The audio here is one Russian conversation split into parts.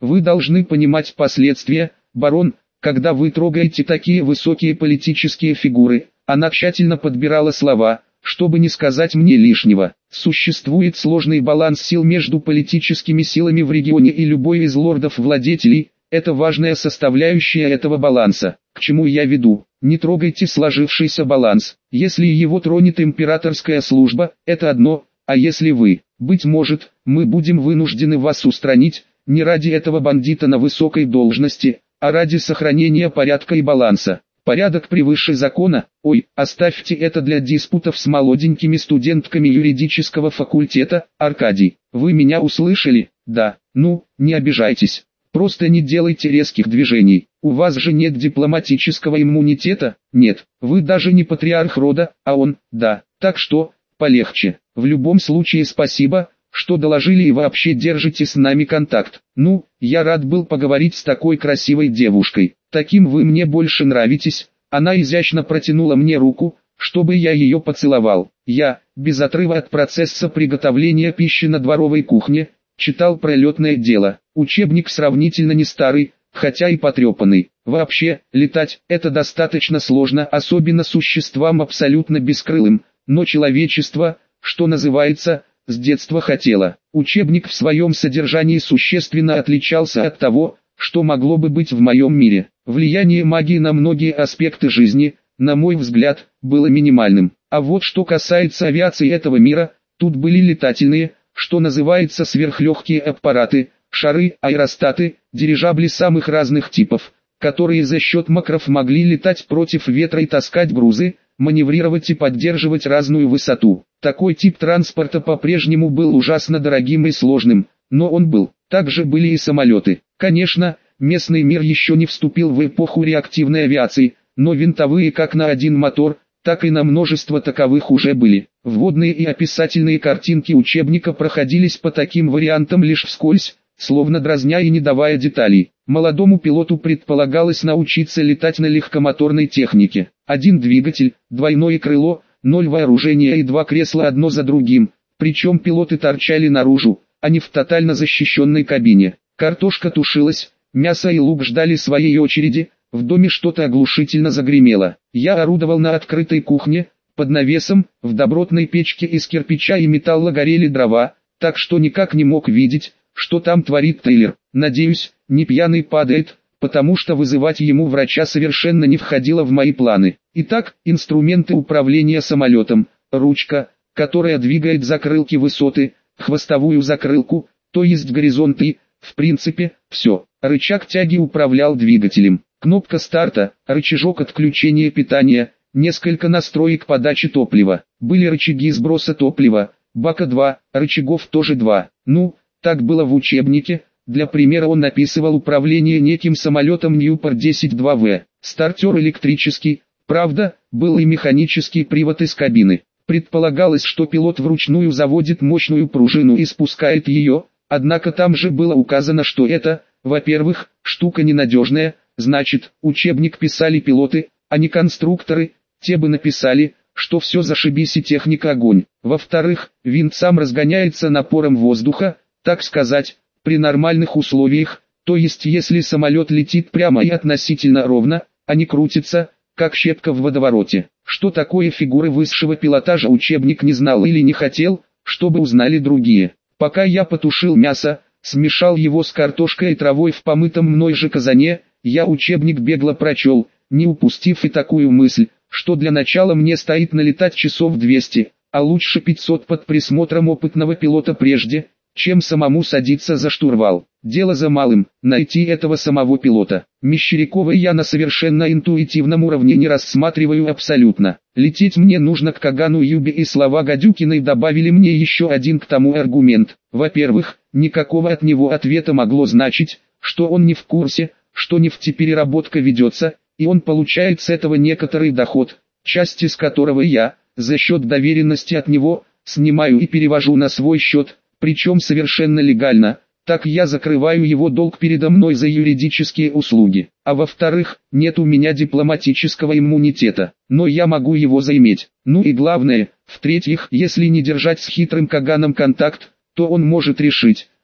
Вы должны понимать последствия, барон, когда вы трогаете такие высокие политические фигуры. Она тщательно подбирала слова, чтобы не сказать мне лишнего. Существует сложный баланс сил между политическими силами в регионе, и любой из лордов-владетелей – это важная составляющая этого баланса. К чему я веду? Не трогайте сложившийся баланс. Если его тронет императорская служба, это одно, а если вы, быть может, мы будем вынуждены вас устранить, не ради этого бандита на высокой должности, а ради сохранения порядка и баланса. Порядок превыше закона. Ой, оставьте это для диспутов с молоденькими студентками юридического факультета. Аркадий, вы меня услышали? Да. Ну, не обижайтесь. Просто не делайте резких движений. У вас же нет дипломатического иммунитета? Нет. Вы даже не патриарх рода, а он, да. Так что, полегче. В любом случае спасибо, что доложили и вообще держите с нами контакт. Ну, я рад был поговорить с такой красивой девушкой. Таким вы мне больше нравитесь. Она изящно протянула мне руку, чтобы я ее поцеловал. Я, без отрыва от процесса приготовления пищи на дворовой кухне, читал про летное дело. Учебник сравнительно не старый, хотя и потрепанный. Вообще, летать – это достаточно сложно, особенно существам абсолютно бескрылым, но человечество, что называется, с детства хотело. Учебник в своем содержании существенно отличался от того, что могло бы быть в моем мире. Влияние магии на многие аспекты жизни, на мой взгляд, было минимальным. А вот что касается авиации этого мира, тут были летательные, что называется, сверхлегкие аппараты, шары, аэростаты, дирижабли самых разных типов, которые за счет макров могли летать против ветра и таскать грузы, маневрировать и поддерживать разную высоту. Такой тип транспорта по-прежнему был ужасно дорогим и сложным, но он был. Также были и самолеты. Конечно, местный мир еще не вступил в эпоху реактивной авиации, но винтовые как на один мотор, так и на множество таковых уже были. Вводные и описательные картинки учебника проходились по таким вариантам лишь вскользь, словно дразня и не давая деталей. Молодому пилоту предполагалось научиться летать на легкомоторной технике. Один двигатель, двойное крыло, 0 вооружения и 2 кресла одно за другим, причем пилоты торчали наружу, а не в тотально защищенной кабине. Картошка тушилась, мясо и лук ждали своей очереди, в доме что-то оглушительно загремело. Я орудовал на открытой кухне, под навесом, в добротной печке из кирпича и металла горели дрова, так что никак не мог видеть, что там творит Тейлор. Надеюсь, не пьяный падает, потому что вызывать ему врача совершенно не входило в мои планы. Итак, инструменты управления самолетом, ручка, которая двигает закрылки высоты, хвостовую закрылку, то есть горизонт и, в принципе, все. Рычаг тяги управлял двигателем. Кнопка старта, рычажок отключения питания, несколько настроек подачи топлива. Были рычаги сброса топлива, бака 2, рычагов тоже 2. Ну, так было в учебнике. Для примера он описывал управление неким самолетом Ньюпорт 10-2В. Стартер электрический, правда, был и механический привод из кабины. Предполагалось, что пилот вручную заводит мощную пружину и спускает ее, однако там же было указано, что это, во-первых, штука ненадежная, значит, учебник писали пилоты, а не конструкторы, те бы написали, что все зашибись и техника огонь. Во-вторых, винт сам разгоняется напором воздуха, так сказать, при нормальных условиях, то есть если самолет летит прямо и относительно ровно, а не крутится, как щепка в водовороте. Что такое фигуры высшего пилотажа учебник не знал или не хотел, чтобы узнали другие. Пока я потушил мясо, смешал его с картошкой и травой в помытом мной же казане, я учебник бегло прочел, не упустив и такую мысль, что для начала мне стоит налетать часов 200, а лучше 500 под присмотром опытного пилота прежде, чем самому садиться за штурвал. Дело за малым – найти этого самого пилота. Мещерякова я на совершенно интуитивном уровне не рассматриваю абсолютно. Лететь мне нужно к Кагану Юбе, и слова Гадюкиной добавили мне еще один к тому аргумент. Во-первых, никакого от него ответа могло значить, что он не в курсе, что нефтепереработка ведется, и он получает с этого некоторый доход, часть из которого я, за счет доверенности от него, снимаю и перевожу на свой счет, причем совершенно легально, так я закрываю его долг передо мной за юридические услуги. А во-вторых, нет у меня дипломатического иммунитета, но я могу его заиметь. Ну и главное, в-третьих, если не держать с хитрым Каганом контакт, то он может решить,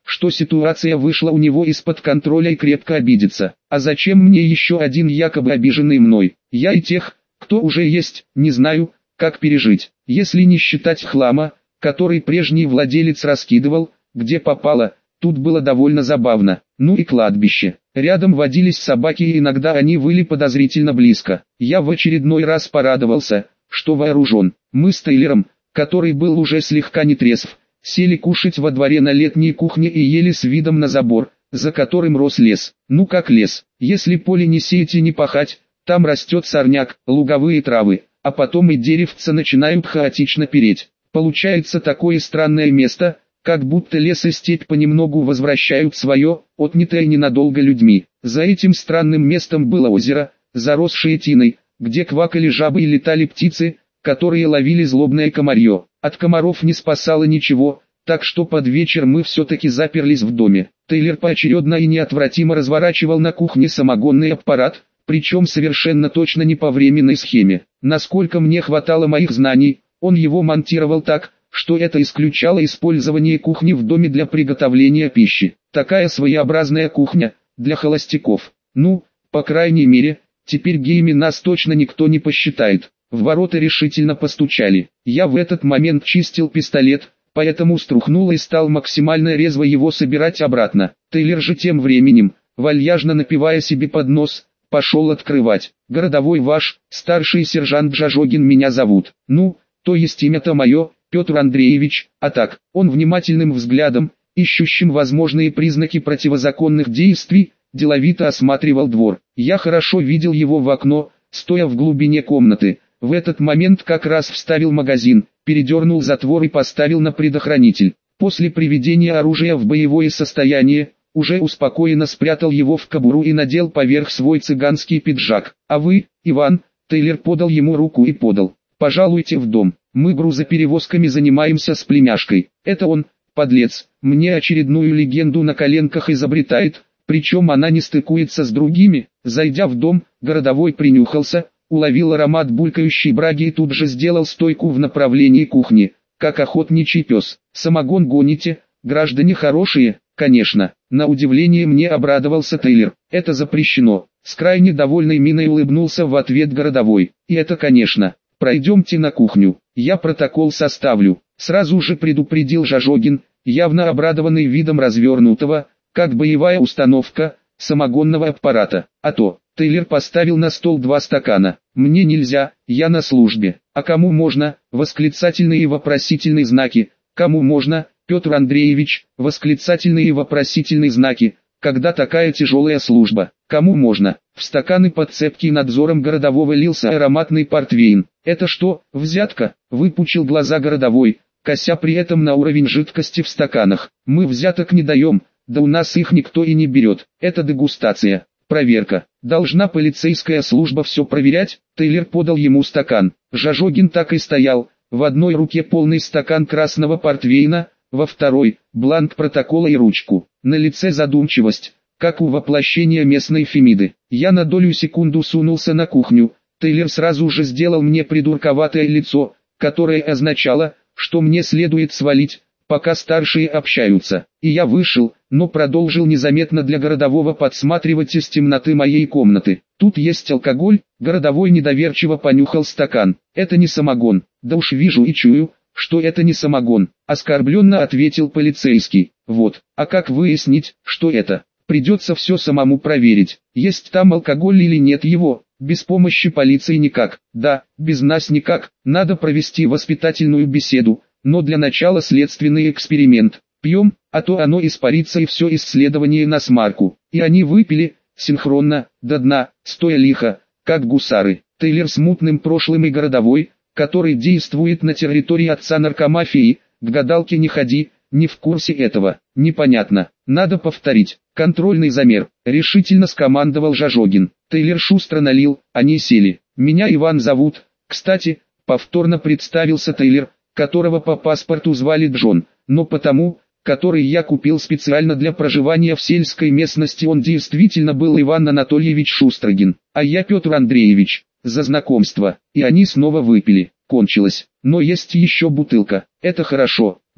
что ситуация вышла у него из-под контроля и крепко обидится. А зачем мне еще один якобы обиженный мной? Я и тех, кто уже есть, не знаю, как пережить. Если не считать хлама, который прежний владелец раскидывал, где попало, тут было довольно забавно. Ну и кладбище. Рядом водились собаки и иногда они выли подозрительно близко. Я в очередной раз порадовался, что вооружен. Мы с Тейлером, который был уже слегка нетрезв, сели кушать во дворе на летней кухне и ели с видом на забор, за которым рос лес. Ну как лес, если поле не сеять и не пахать, там растет сорняк, луговые травы, а потом и деревца начинают хаотично переть. Получается такое странное место, как будто лес и степь понемногу возвращают свое, отнятое ненадолго людьми. За этим странным местом было озеро, заросшее тиной, где квакали жабы и летали птицы, которые ловили злобное комарье. От комаров не спасало ничего, так что под вечер мы все-таки заперлись в доме. Тейлер поочередно и неотвратимо разворачивал на кухне самогонный аппарат, причем совершенно точно не по временной схеме. Насколько мне хватало моих знаний, он его монтировал так, что это исключало использование кухни в доме для приготовления пищи. Такая своеобразная кухня, для холостяков. Ну, по крайней мере, теперь геями нас точно никто не посчитает. В ворота решительно постучали. Я в этот момент чистил пистолет, поэтому струхнул и стал максимально резво его собирать обратно. Тейлер же тем временем, вальяжно напивая себе под нос, пошел открывать. «Городовой ваш, старший сержант Жажогин меня зовут. Ну, то есть имя-то мое, Петр Андреевич, а так». Он внимательным взглядом, ищущим возможные признаки противозаконных действий, деловито осматривал двор. Я хорошо видел его в окно, стоя в глубине комнаты. В этот момент как раз вставил магазин, передернул затвор и поставил на предохранитель. После приведения оружия в боевое состояние, уже успокоенно спрятал его в кобуру и надел поверх свой цыганский пиджак. «А вы, Иван?» Тейлер подал ему руку и подал. «Пожалуйте в дом, мы грузоперевозками занимаемся с племяшкой». Это он, подлец, мне очередную легенду на коленках изобретает, причем она не стыкуется с другими. Зайдя в дом, городовой принюхался, уловил аромат булькающей браги и тут же сделал стойку в направлении кухни, как охотничий пес. «Самогон гоните, граждане хорошие?» «Конечно». На удивление мне обрадовался Тейлер. «Это запрещено». С крайне довольной миной улыбнулся в ответ городовой. «И это конечно. Пройдемте на кухню, я протокол составлю». Сразу же предупредил Жажогин, явно обрадованный видом развернутого, как боевая установка, самогонного аппарата. «А то». Тейлер поставил на стол 2 стакана. «Мне нельзя, я на службе». «А кому можно?» Восклицательные и вопросительные знаки. «Кому можно?» Петр Андреевич, восклицательные и вопросительные знаки. «Когда такая тяжелая служба?» «Кому можно?» В стаканы под цепким надзором городового лился ароматный портвейн. «Это что, взятка?» Выпучил глаза городовой, кося при этом на уровень жидкости в стаканах. «Мы взяток не даем, да у нас их никто и не берет. Это дегустация, проверка. Должна полицейская служба все проверять». Тейлер подал ему стакан. Жажогин так и стоял, в одной руке полный стакан красного портвейна, во второй – бланк протокола и ручку. На лице задумчивость, как у воплощения местной Фемиды. Я на долю секунду сунулся на кухню. Тейлер сразу же сделал мне придурковатое лицо, которое означало, что мне следует свалить, пока старшие общаются. И я вышел, но продолжил незаметно для городового подсматривать из темноты моей комнаты. «Тут есть алкоголь?» Городовой недоверчиво понюхал стакан. «Это не самогон». «Да уж вижу и чую, что это не самогон», оскорбленно ответил полицейский. «Вот, а как выяснить, что это? Придется все самому проверить, есть там алкоголь или нет его, без помощи полиции никак». «Да, без нас никак, надо провести воспитательную беседу, но для начала следственный эксперимент. Пьем, а то оно испарится и все исследование на смарку». И они выпили, синхронно, до дна, стоя лихо, как гусары. Тейлер с мутным прошлым и городовой, который действует на территории отца наркомафии, к гадалке не ходи, не в курсе этого. «Непонятно, надо повторить. Контрольный замер», — решительно скомандовал Жажогин. Тейлер шустро налил, они сели. «Меня Иван зовут». Кстати, повторно представился Тейлер, которого по паспорту звали Джон, но потому, который я купил специально для проживания в сельской местности, он действительно был Иван Анатольевич Шустрогин, а я Петр Андреевич. За знакомство. И они снова выпили. Кончилось. Но есть еще бутылка. Это хорошо.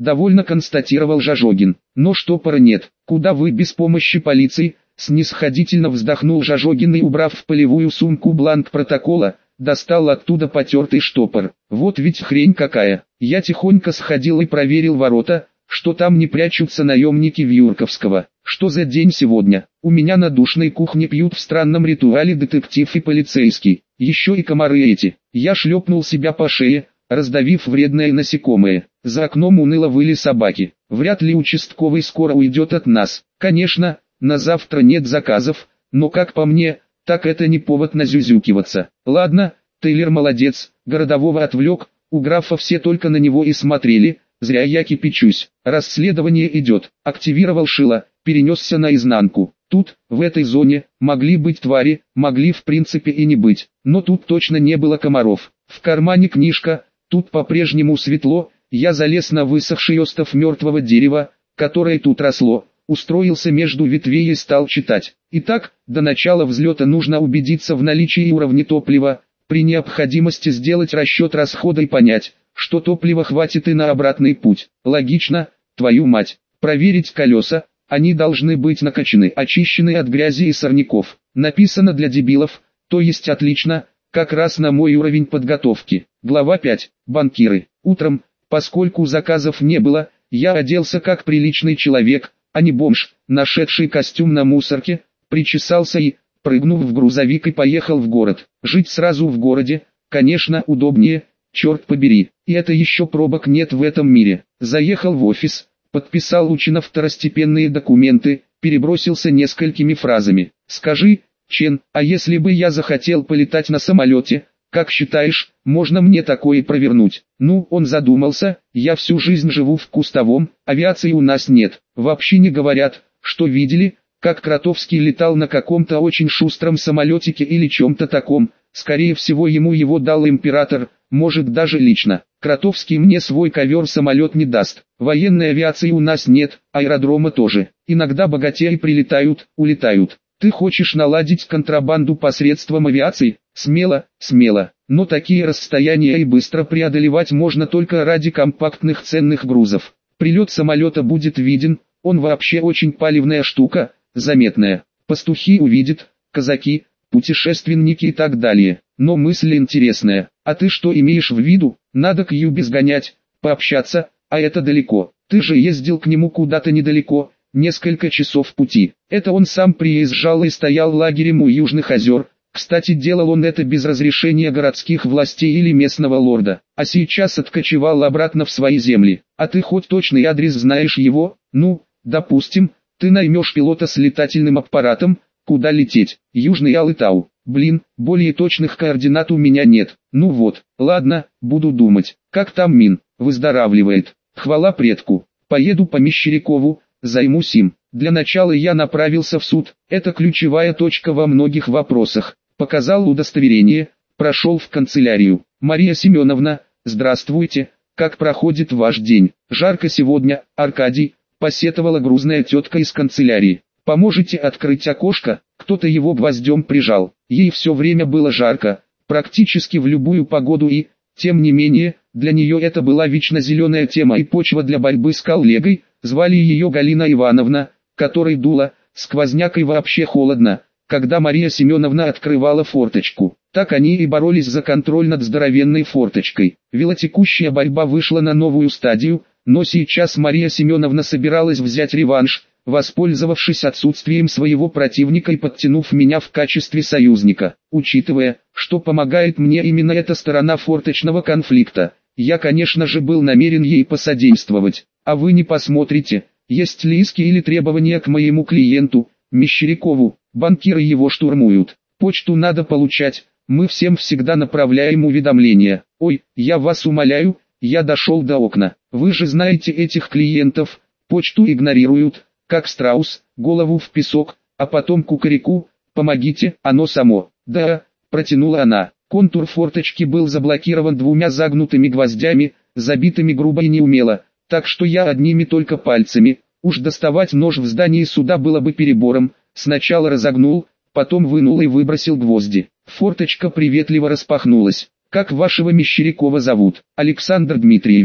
довольно констатировал Жожогин. Но штопора нет. Куда вы без помощи полиции? Снисходительно вздохнул Жожогин и, убрав в полевую сумку бланк протокола, достал оттуда потертый штопор. Вот ведь хрень какая. Я тихонько сходил и проверил ворота, что там не прячутся наемники Вьюрковского. Что за день сегодня? У меня на душной кухне пьют в странном ритуале детектив и полицейский. Еще и комары эти. Я шлепнул себя по шее, раздавив вредное насекомое. За окном уныло выли собаки. Вряд ли участковый скоро уйдет от нас. Конечно, на завтра нет заказов, но как по мне, так это не повод назюзюкиваться. Ладно, Тейлор молодец, городового отвлек, у графа все только на него и смотрели, зря я кипячусь. Расследование идет, активировал шило, перенесся наизнанку. Тут, в этой зоне, могли быть твари, могли в принципе и не быть, но тут точно не было комаров. В кармане книжка, тут по-прежнему светло, я залез на высохший остов мертвого дерева, которое тут росло, устроился между ветвей и стал читать. Итак, до начала взлета нужно убедиться в наличии уровня топлива, при необходимости сделать расчет расхода и понять, что топлива хватит и на обратный путь. Логично, твою мать. Проверить колеса, они должны быть накачаны, очищены от грязи и сорняков. Написано для дебилов, то есть отлично, как раз на мой уровень подготовки. Глава 5. Банкиры. Утром, поскольку заказов не было, я оделся как приличный человек, а не бомж, нашедший костюм на мусорке, причесался и, прыгнув в грузовик, и поехал в город. Жить сразу в городе, конечно, удобнее, черт побери. И это еще пробок нет в этом мире. Заехал в офис, подписал Лучинов второстепенные документы, перебросился несколькими фразами. «Скажи, Чен, а если бы я захотел полетать на самолете, как считаешь, можно мне такое провернуть?» Ну, он задумался, я всю жизнь живу в Кустовом, авиации у нас нет. Вообще не говорят, что видели, как Кротовский летал на каком-то очень шустром самолетике или чем-то таком. Скорее всего ему его дал император, может даже лично. Кротовский мне свой ковер-самолет не даст. Военной авиации у нас нет, аэродрома тоже. Иногда богатеи прилетают, улетают. Ты хочешь наладить контрабанду посредством авиации? Смело, смело. Но такие расстояния и быстро преодолевать можно только ради компактных ценных грузов. Прилет самолета будет виден, он вообще очень палевная штука, заметная. Пастухи увидят, казаки, путешественники и так далее. Но мысль интересная. А ты что имеешь в виду? Надо к Юбе сгонять, пообщаться, а это далеко. Ты же ездил к нему куда-то недалеко, несколько часов пути. Это он сам приезжал и стоял лагерем у Южных озер. Кстати, делал он это без разрешения городских властей или местного лорда. А сейчас откочевал обратно в свои земли. А ты хоть точный адрес знаешь его? Ну, допустим, ты наймешь пилота с летательным аппаратом. Куда лететь? Южный Алытау. Блин, более точных координат у меня нет. Ну вот, ладно, буду думать. Как там Мин? Выздоравливает. Хвала предку. Поеду по Мещерякову, займусь им. Для начала я направился в суд. Это ключевая точка во многих вопросах. Показал удостоверение, прошел в канцелярию. Мария Семеновна, здравствуйте. Как проходит ваш день? Жарко сегодня, Аркадий, посетовала грузная тетка из канцелярии. Поможете открыть окошко? Кто-то его гвоздем прижал. Ей все время было жарко, практически в любую погоду и, тем не менее, для нее это была вечно зеленая тема и почва для борьбы с коллегой. Звали ее Галина Ивановна, которой дуло, сквозняк и вообще холодно, когда Мария Семеновна открывала форточку. Так они и боролись за контроль над здоровенной форточкой. Велотекущая борьба вышла на новую стадию, но сейчас Мария Семеновна собиралась взять реванш, воспользовавшись отсутствием своего противника и подтянув меня в качестве союзника. Учитывая, что помогает мне именно эта сторона форточного конфликта, я, конечно же, был намерен ей посодействовать. А вы не посмотрите, есть ли иски или требования к моему клиенту, Мещерякову. Банкиры его штурмуют. Почту надо получать, мы всем всегда направляем уведомления. Ой, я вас умоляю, я дошел до окна. Вы же знаете этих клиентов, почту игнорируют, как страус, голову в песок, а потом кукареку, помогите, оно само. Да, протянула она. Контур форточки был заблокирован двумя загнутыми гвоздями, забитыми грубо и неумело, так что я одними только пальцами, уж доставать нож в здании суда было бы перебором, сначала разогнул, потом вынул и выбросил гвозди. Форточка приветливо распахнулась. «Как вашего Мещерякова зовут?» «Александр Дмитриевич».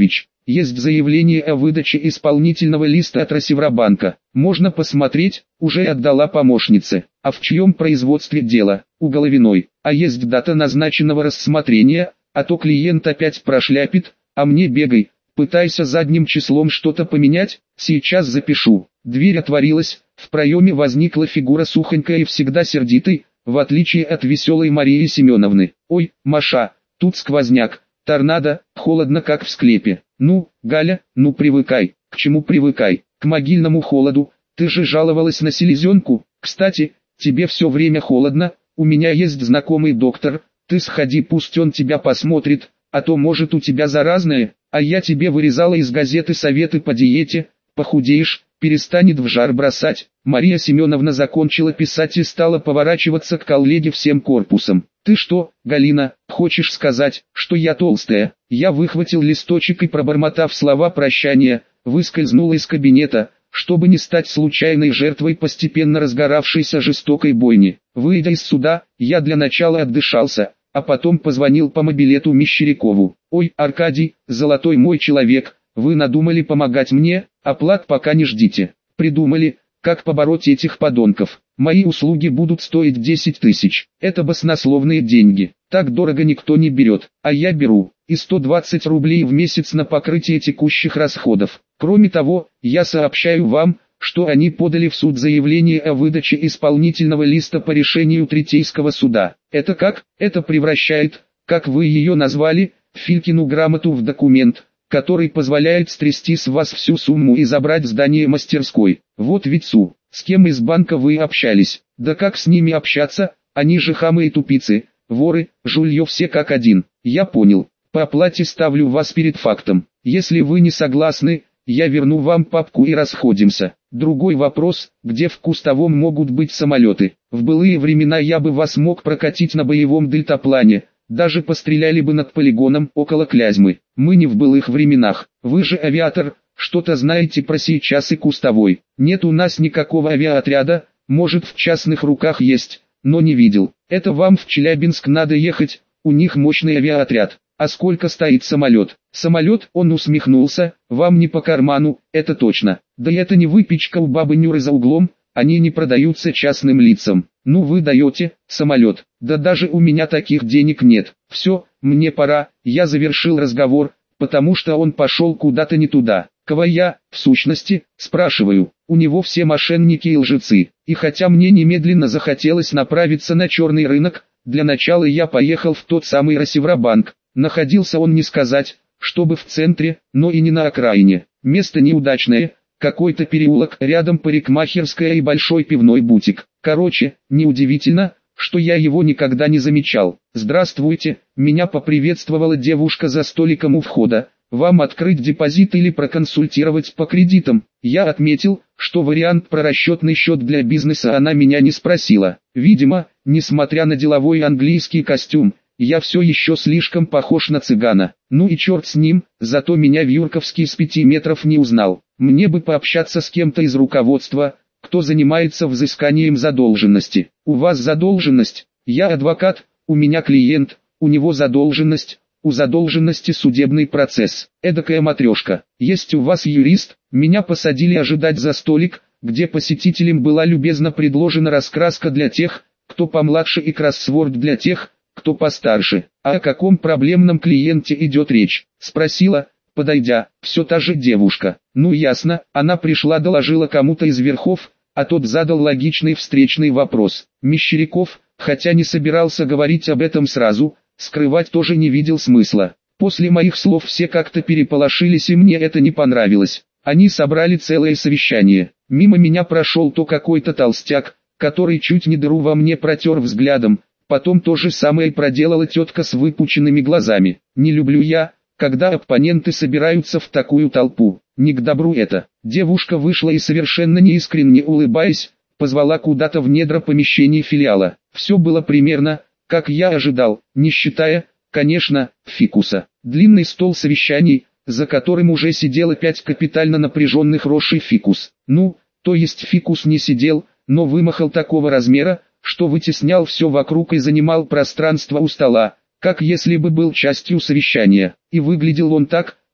есть заявление о выдаче исполнительного листа от Россевробанка. Можно посмотреть, уже отдала помощнице. А в чьем производстве дело? У Головиной. А есть дата назначенного рассмотрения, а то клиент опять прошляпит, а мне бегай, пытайся задним числом что-то поменять, сейчас запишу. Дверь отворилась, в проеме возникла фигура сухонькая и всегда сердитой, в отличие от веселой Марии Семеновны. «Ой, Маша, тут сквозняк, торнадо, холодно как в склепе». «Ну, Галя, ну привыкай». «К чему привыкай? К могильному холоду, ты же жаловалась на селезенку. Кстати, тебе все время холодно, у меня есть знакомый доктор, ты сходи, пусть он тебя посмотрит, а то может у тебя заразное, а я тебе вырезала из газеты советы по диете, похудеешь, перестанет в жар бросать». Мария Семеновна закончила писать и стала поворачиваться к коллеге всем корпусом. «Ты что, Галина, хочешь сказать, что я толстая?» Я выхватил листочек и, пробормотав слова прощания, выскользнул из кабинета, чтобы не стать случайной жертвой постепенно разгоравшейся жестокой бойни. Выйдя из суда, я для начала отдышался, а потом позвонил по мобилету Мещерякову. «Ой, Аркадий, золотой мой человек, вы надумали помогать мне, оплат пока не ждите. Придумали, как побороть этих подонков. Мои услуги будут стоить 10 тысяч. Это баснословные деньги. Так дорого никто не берет, а я беру. И 120 рублей в месяц на покрытие текущих расходов. Кроме того, я сообщаю вам, что они подали в суд заявление о выдаче исполнительного листа по решению Третейского суда. Это как? Это превращает, как вы ее назвали, Филькину грамоту в документ, который позволяет стрясти с вас всю сумму и забрать здание мастерской. Вот ведь с кем из банка вы общались? Да как с ними общаться, они же хамы и тупицы, воры, жулье все как один. Я понял, по оплате ставлю вас перед фактом. Если вы не согласны, я верну вам папку и расходимся. Другой вопрос, где в Кустовом могут быть самолеты? В былые времена я бы вас мог прокатить на боевом дельтаплане. Даже постреляли бы над полигоном около Клязьмы. Мы не в былых временах. Вы же авиатор, что-то знаете про сейчас и Кустовой. Нет у нас никакого авиаотряда, может в частных руках есть, но не видел. Это вам в Челябинск надо ехать, у них мощный авиаотряд. А сколько стоит самолет? Самолет, он усмехнулся, вам не по карману, это точно. Да это не выпечка у бабы Нюры за углом, они не продаются частным лицам. Ну вы даете, самолет, да даже у меня таких денег нет. Все, мне пора, я завершил разговор, потому что он пошел куда-то не туда. Кого я, в сущности, спрашиваю, у него все мошенники и лжецы. И хотя мне немедленно захотелось направиться на черный рынок, для начала я поехал в тот самый Россевробанк. Находился он не сказать, чтобы в центре, но и не на окраине. Место неудачное. Какой-то переулок, рядом парикмахерская и большой пивной бутик. Короче, неудивительно, что я его никогда не замечал. «Здравствуйте», меня поприветствовала девушка за столиком у входа. «Вам открыть депозит или проконсультировать по кредитам?» Я отметил, что вариант про расчетный счет для бизнеса она меня не спросила. Видимо, несмотря на деловой английский костюм, я все еще слишком похож на цыгана. Ну и черт с ним, зато меня Вьюрковский с 5 метров не узнал. Мне бы пообщаться с кем-то из руководства, кто занимается взысканием задолженности. У вас задолженность? Я адвокат, у меня клиент, у него задолженность, у задолженности судебный процесс. Эдакая матрешка. Есть у вас юрист? Меня посадили ожидать за столик, где посетителям была любезно предложена раскраска для тех, кто помладше и кроссворд для тех, кто постарше. А о каком проблемном клиенте идет речь? Спросила, подойдя, все та же девушка. Ну ясно, она пришла, доложила кому-то из верхов, а тот задал логичный встречный вопрос. Мещеряков, хотя не собирался говорить об этом сразу, скрывать тоже не видел смысла. После моих слов все как-то переполошились и мне это не понравилось. Они собрали целое совещание. Мимо меня прошел то какой-то толстяк, который чуть не дыру во мне протер взглядом. Потом то же самое проделала тетка с выпученными глазами. Не люблю я, когда оппоненты собираются в такую толпу. Не к добру это. Девушка вышла и совершенно неискренне улыбаясь, позвала куда-то в недра помещений филиала. Все было примерно, как я ожидал, не считая, конечно, фикуса. Длинный стол совещаний, за которым уже сидело 5 капитально напряженных рож и фикус. Ну, то есть фикус не сидел, но вымахал такого размера, что вытеснял все вокруг и занимал пространство у стола, как если бы был частью совещания. И выглядел он так,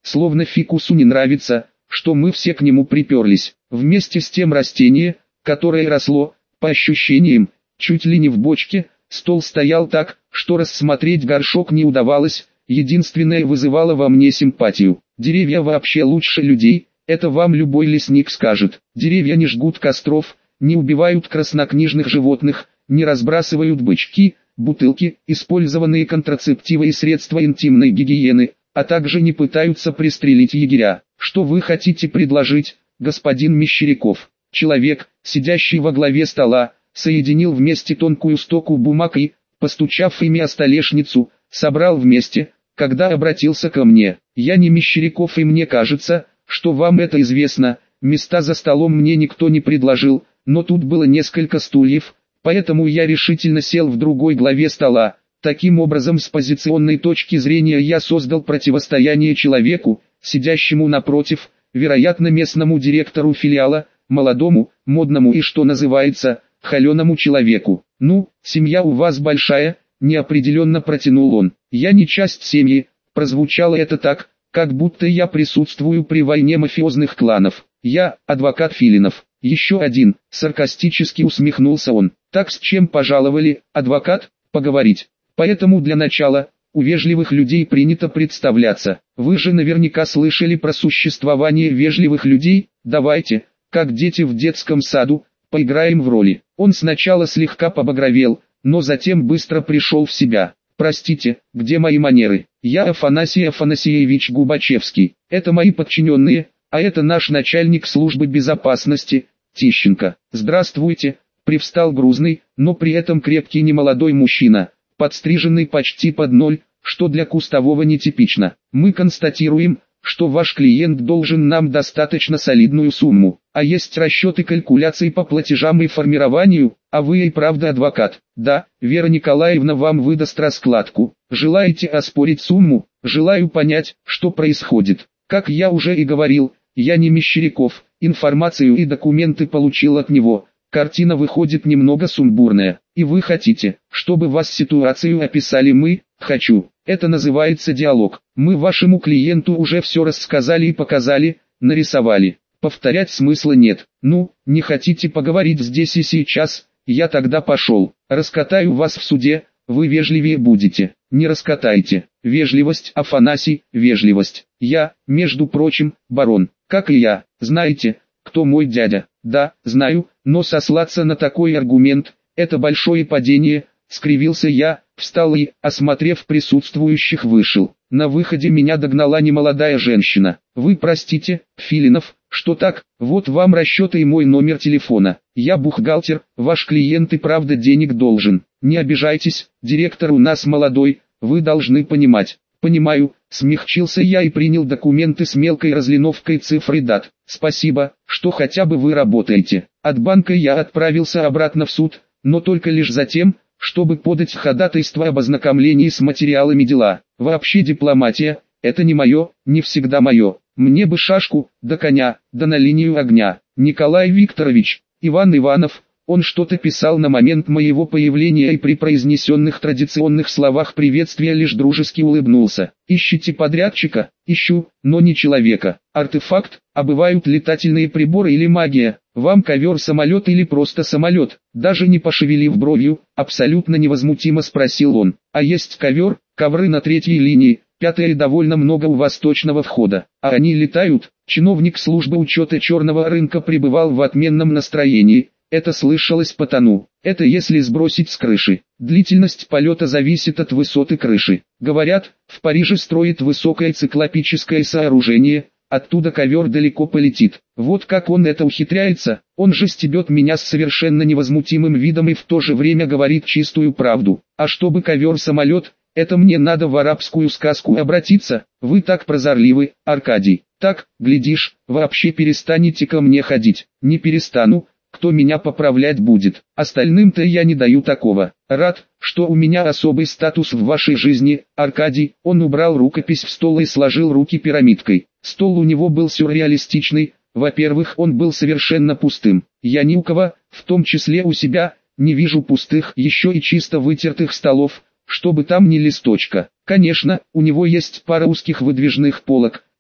словно фикусу не нравится, что мы все к нему приперлись. Вместе с тем растение, которое росло, по ощущениям, чуть ли не в бочке, стол стоял так, что рассмотреть горшок не удавалось, единственное вызывало во мне симпатию. Деревья вообще лучше людей, это вам любой лесник скажет. Деревья не жгут костров, не убивают краснокнижных животных, не разбрасывают бычки, бутылки, использованные контрацептивы и средства интимной гигиены, а также не пытаются пристрелить егеря. Что вы хотите предложить, господин Мещеряков? Человек, сидящий во главе стола, соединил вместе тонкую стоку бумаг и, постучав ими о столешницу, собрал вместе, когда обратился ко мне. Я не Мещеряков, и мне кажется, что вам это известно. Места за столом мне никто не предложил, но тут было несколько стульев, поэтому я решительно сел в другой главе стола. Таким образом, с позиционной точки зрения я создал противостояние человеку, сидящему напротив, вероятно местному директору филиала, молодому, модному и, что называется, холеному человеку. «Ну, семья у вас большая», — неопределенно протянул он. «Я не часть семьи», — прозвучало это так, как будто я присутствую при войне мафиозных кланов. «Я адвокат Филинов». «Еще один», — саркастически усмехнулся он. «Так с чем пожаловали, адвокат?» «Поговорить. Поэтому для начала, у вежливых людей принято представляться. Вы же наверняка слышали про существование вежливых людей. Давайте, как дети в детском саду, поиграем в роли». Он сначала слегка побагровел, но затем быстро пришел в себя. «Простите, где мои манеры? Я Афанасий Афанасьевич Губачевский. Это мои подчиненные, а это наш начальник службы безопасности, Тищенко». «Здравствуйте», — привстал грузный, но при этом крепкий немолодой мужчина, подстриженный почти под ноль, что для кустового нетипично. «Мы констатируем, что ваш клиент должен нам достаточно солидную сумму, а есть расчеты калькуляций по платежам и формированию, а вы и правда адвокат». «Да, Вера Николаевна вам выдаст раскладку. Желаете оспорить сумму?» «Желаю понять, что происходит. Как я уже и говорил, я не Мещеряков, информацию и документы получил от него». Картина выходит немного сумбурная. «И вы хотите, чтобы вас ситуацию описали мы?» «Хочу. Это называется диалог. Мы вашему клиенту уже все рассказали и показали, нарисовали. Повторять смысла нет. Ну, не хотите поговорить здесь и сейчас? Я тогда пошел. Раскатаю вас в суде, вы вежливее будете». «Не раскатайте. Вежливость, Афанасий, вежливость. Я, между прочим, барон, как и я. Знаете, кто мой дядя?» «Да, знаю, но сослаться на такой аргумент – это большое падение», – скривился я, встал и, осмотрев присутствующих, вышел. На выходе меня догнала немолодая женщина. «Вы простите, Филинов, что так? Вот вам расчеты и мой номер телефона. Я бухгалтер, ваш клиент и правда денег должен. Не обижайтесь, директор у нас молодой, вы должны понимать». «Понимаю», — смягчился я и принял документы с мелкой разлиновкой цифр и дат. «Спасибо, что хотя бы вы работаете». От банка я отправился обратно в суд, но только лишь за тем, чтобы подать ходатайство об ознакомлении с материалами дела. Вообще дипломатия – это не мое, не всегда мое. Мне бы шашку, да коня, да на линию огня. Николай Викторович, Иван Иванов. Он что-то писал на момент моего появления и при произнесенных традиционных словах приветствия лишь дружески улыбнулся. «Ищите подрядчика?» «Ищу, но не человека. Артефакт, а бывают летательные приборы или магия. Вам ковер-самолет или просто самолет?» Даже не пошевелив бровью, абсолютно невозмутимо спросил он. «А есть ковер, ковры на третьей линии, пятой и довольно много у восточного входа. А они летают?» Чиновник службы учета черного рынка пребывал в отменном настроении. Это слышалось по тону. «Это если сбросить с крыши. Длительность полета зависит от высоты крыши. Говорят, в Париже строит высокое циклопическое сооружение, оттуда ковер далеко полетит. Вот как он это ухитряется, он же стебет меня с совершенно невозмутимым видом и в то же время говорит чистую правду. А чтобы ковер-самолет, это мне надо в арабскую сказку обратиться. Вы так прозорливы, Аркадий. Так, глядишь, вообще перестанете ко мне ходить». «Не перестану. Кто меня поправлять будет? Остальным-то я не даю такого. Рад, что у меня особый статус в вашей жизни, Аркадий». Он убрал рукопись в стол и сложил руки пирамидкой. Стол у него был сюрреалистичный. Во-первых, он был совершенно пустым. Я ни у кого, в том числе у себя, не вижу пустых, еще и чисто вытертых столов, чтобы там ни листочка. Конечно, у него есть пара узких выдвижных полок,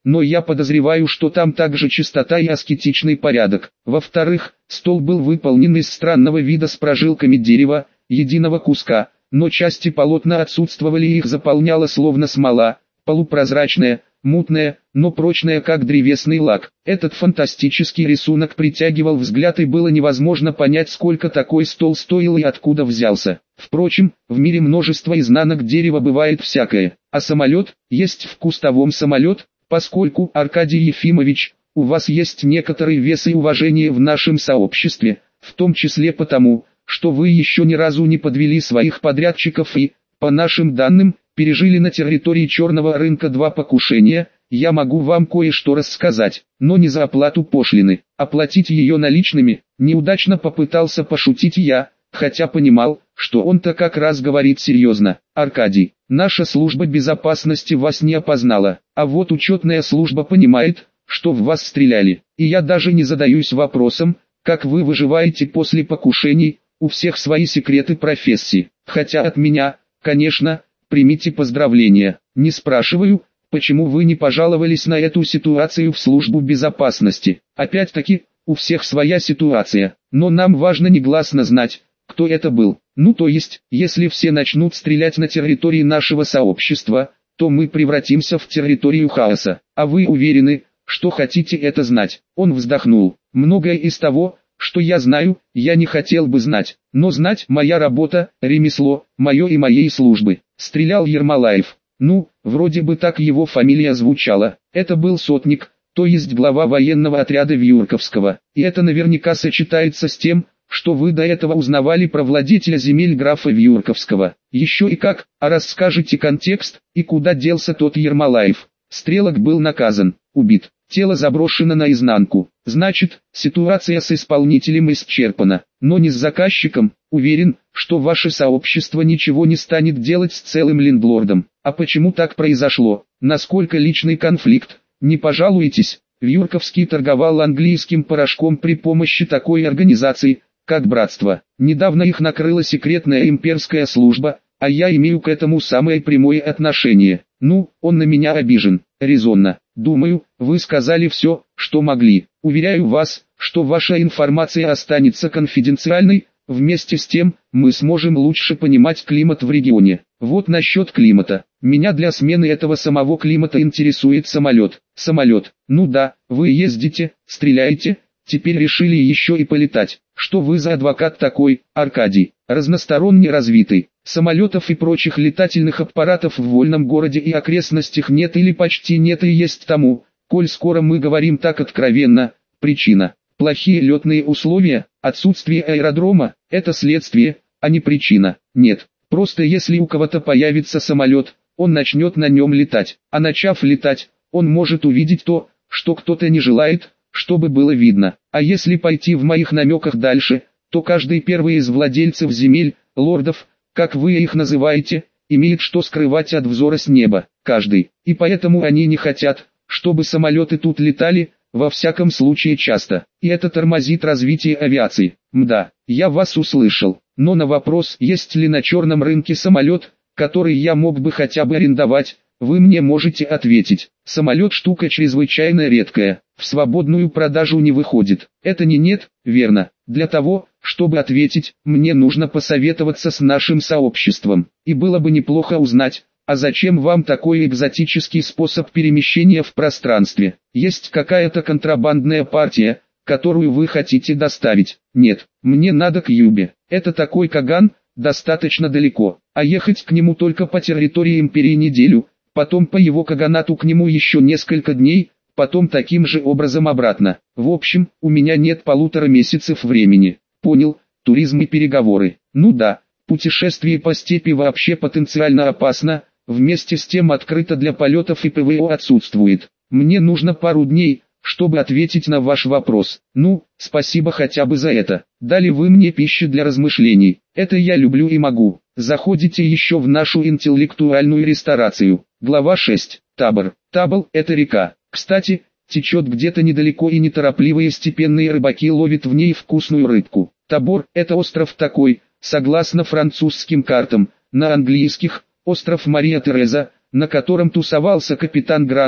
но я подозреваю, что там также чистота и аскетичный порядок. Во-вторых, стол был выполнен из странного вида с прожилками дерева, единого куска, но части полотна отсутствовали и их заполняла словно смола, полупрозрачная, мутная, но прочная как древесный лак. Этот фантастический рисунок притягивал взгляд, и было невозможно понять, сколько такой стол стоил и откуда взялся. Впрочем, в мире множество изнанок дерева бывает всякое. А самолет, есть в кустовом самолет, поскольку, Аркадий Ефимович, у вас есть некоторый вес и уважение в нашем сообществе, в том числе потому, что вы еще ни разу не подвели своих подрядчиков и, по нашим данным, пережили на территории черного рынка 2 покушения. Я могу вам кое-что рассказать, но не за оплату пошлины. Оплатить ее наличными, неудачно попытался пошутить я, хотя понимал, что он-то как раз говорит серьезно. Аркадий, наша служба безопасности вас не опознала, а вот учетная служба понимает, что в вас стреляли. И я даже не задаюсь вопросом, как вы выживаете после покушений, у всех свои секреты профессии. Хотя от меня, конечно, примите поздравления. Не спрашиваю, почему вы не пожаловались на эту ситуацию в службу безопасности. Опять-таки, у всех своя ситуация, но нам важно негласно знать, кто это был. Ну то есть, если все начнут стрелять на территории нашего сообщества, то мы превратимся в территорию хаоса. А вы уверены, что хотите это знать? Он вздохнул. Многое из того, что я знаю, я не хотел бы знать, но знать моя работа, ремесло, мое и моей службы. Стрелял Ермолаев. Ну, вроде бы так его фамилия звучала. Это был сотник, то есть глава военного отряда Вьюрковского. И это наверняка сочетается с тем, что вы до этого узнавали про владельца земель графа Вьюрковского. Еще и как, а расскажите контекст, и куда делся тот Ермолаев. Стрелок был наказан, убит, тело заброшено наизнанку. Значит, ситуация с исполнителем исчерпана, но не с заказчиком. Уверен, что ваше сообщество ничего не станет делать с целым лендлордом. А почему так произошло? Насколько личный конфликт? Не пожалуетесь? Вьюрковский торговал английским порошком при помощи такой организации, как Братство. Недавно их накрыла секретная имперская служба, а я имею к этому самое прямое отношение. Ну, он на меня обижен. Резонно. Думаю, вы сказали все, что могли. Уверяю вас, что ваша информация останется конфиденциальной. Вместе с тем, мы сможем лучше понимать климат в регионе. Вот насчет климата. Меня для смены этого самого климата интересует самолет. Самолет. Ну да, вы ездите, стреляете, теперь решили еще и полетать. Что вы за адвокат такой, Аркадий? Разносторонне развитый. Самолетов и прочих летательных аппаратов в вольном городе и окрестностях нет или почти нет, и есть тому, коль скоро мы говорим так откровенно, причина. Плохие летные условия, отсутствие аэродрома – это следствие, а не причина. Нет, просто если у кого-то появится самолет, он начнет на нем летать. А начав летать, он может увидеть то, что кто-то не желает, чтобы было видно. А если пойти в моих намеках дальше, то каждый первый из владельцев земель, лордов, как вы их называете, имеет что скрывать от взора с неба. Каждый. И поэтому они не хотят, чтобы самолеты тут летали, во всяком случае часто. И это тормозит развитие авиации. Мда, я вас услышал. Но на вопрос, есть ли на черном рынке самолет, который я мог бы хотя бы арендовать, вы мне можете ответить. Самолет штука чрезвычайно редкая, в свободную продажу не выходит. Это не нет, верно. Для того, чтобы ответить, мне нужно посоветоваться с нашим сообществом. И было бы неплохо узнать, а зачем вам такой экзотический способ перемещения в пространстве? Есть какая-то контрабандная партия, которую вы хотите доставить? Нет, мне надо к Юбе. Это такой Каган, достаточно далеко, а ехать к нему только по территории империи неделю, потом по его Каганату к нему еще несколько дней, потом таким же образом обратно. В общем, у меня нет 1,5 месяцев времени. Понял, туризм и переговоры. Ну да, путешествие по степи вообще потенциально опасно, вместе с тем открыто для полетов и ПВО отсутствует. Мне нужно пару дней, чтобы ответить на ваш вопрос. Ну, спасибо хотя бы за это. Дали вы мне пищу для размышлений. Это я люблю и могу. Заходите еще в нашу интеллектуальную ресторацию. Глава 6. Табор. Табл – это река. Кстати, течет где-то недалеко, и неторопливые степенные рыбаки ловят в ней вкусную рыбку. Табор – это остров такой, согласно французским картам, на английских – остров Мария Тереза, на котором тусовался капитан Грант,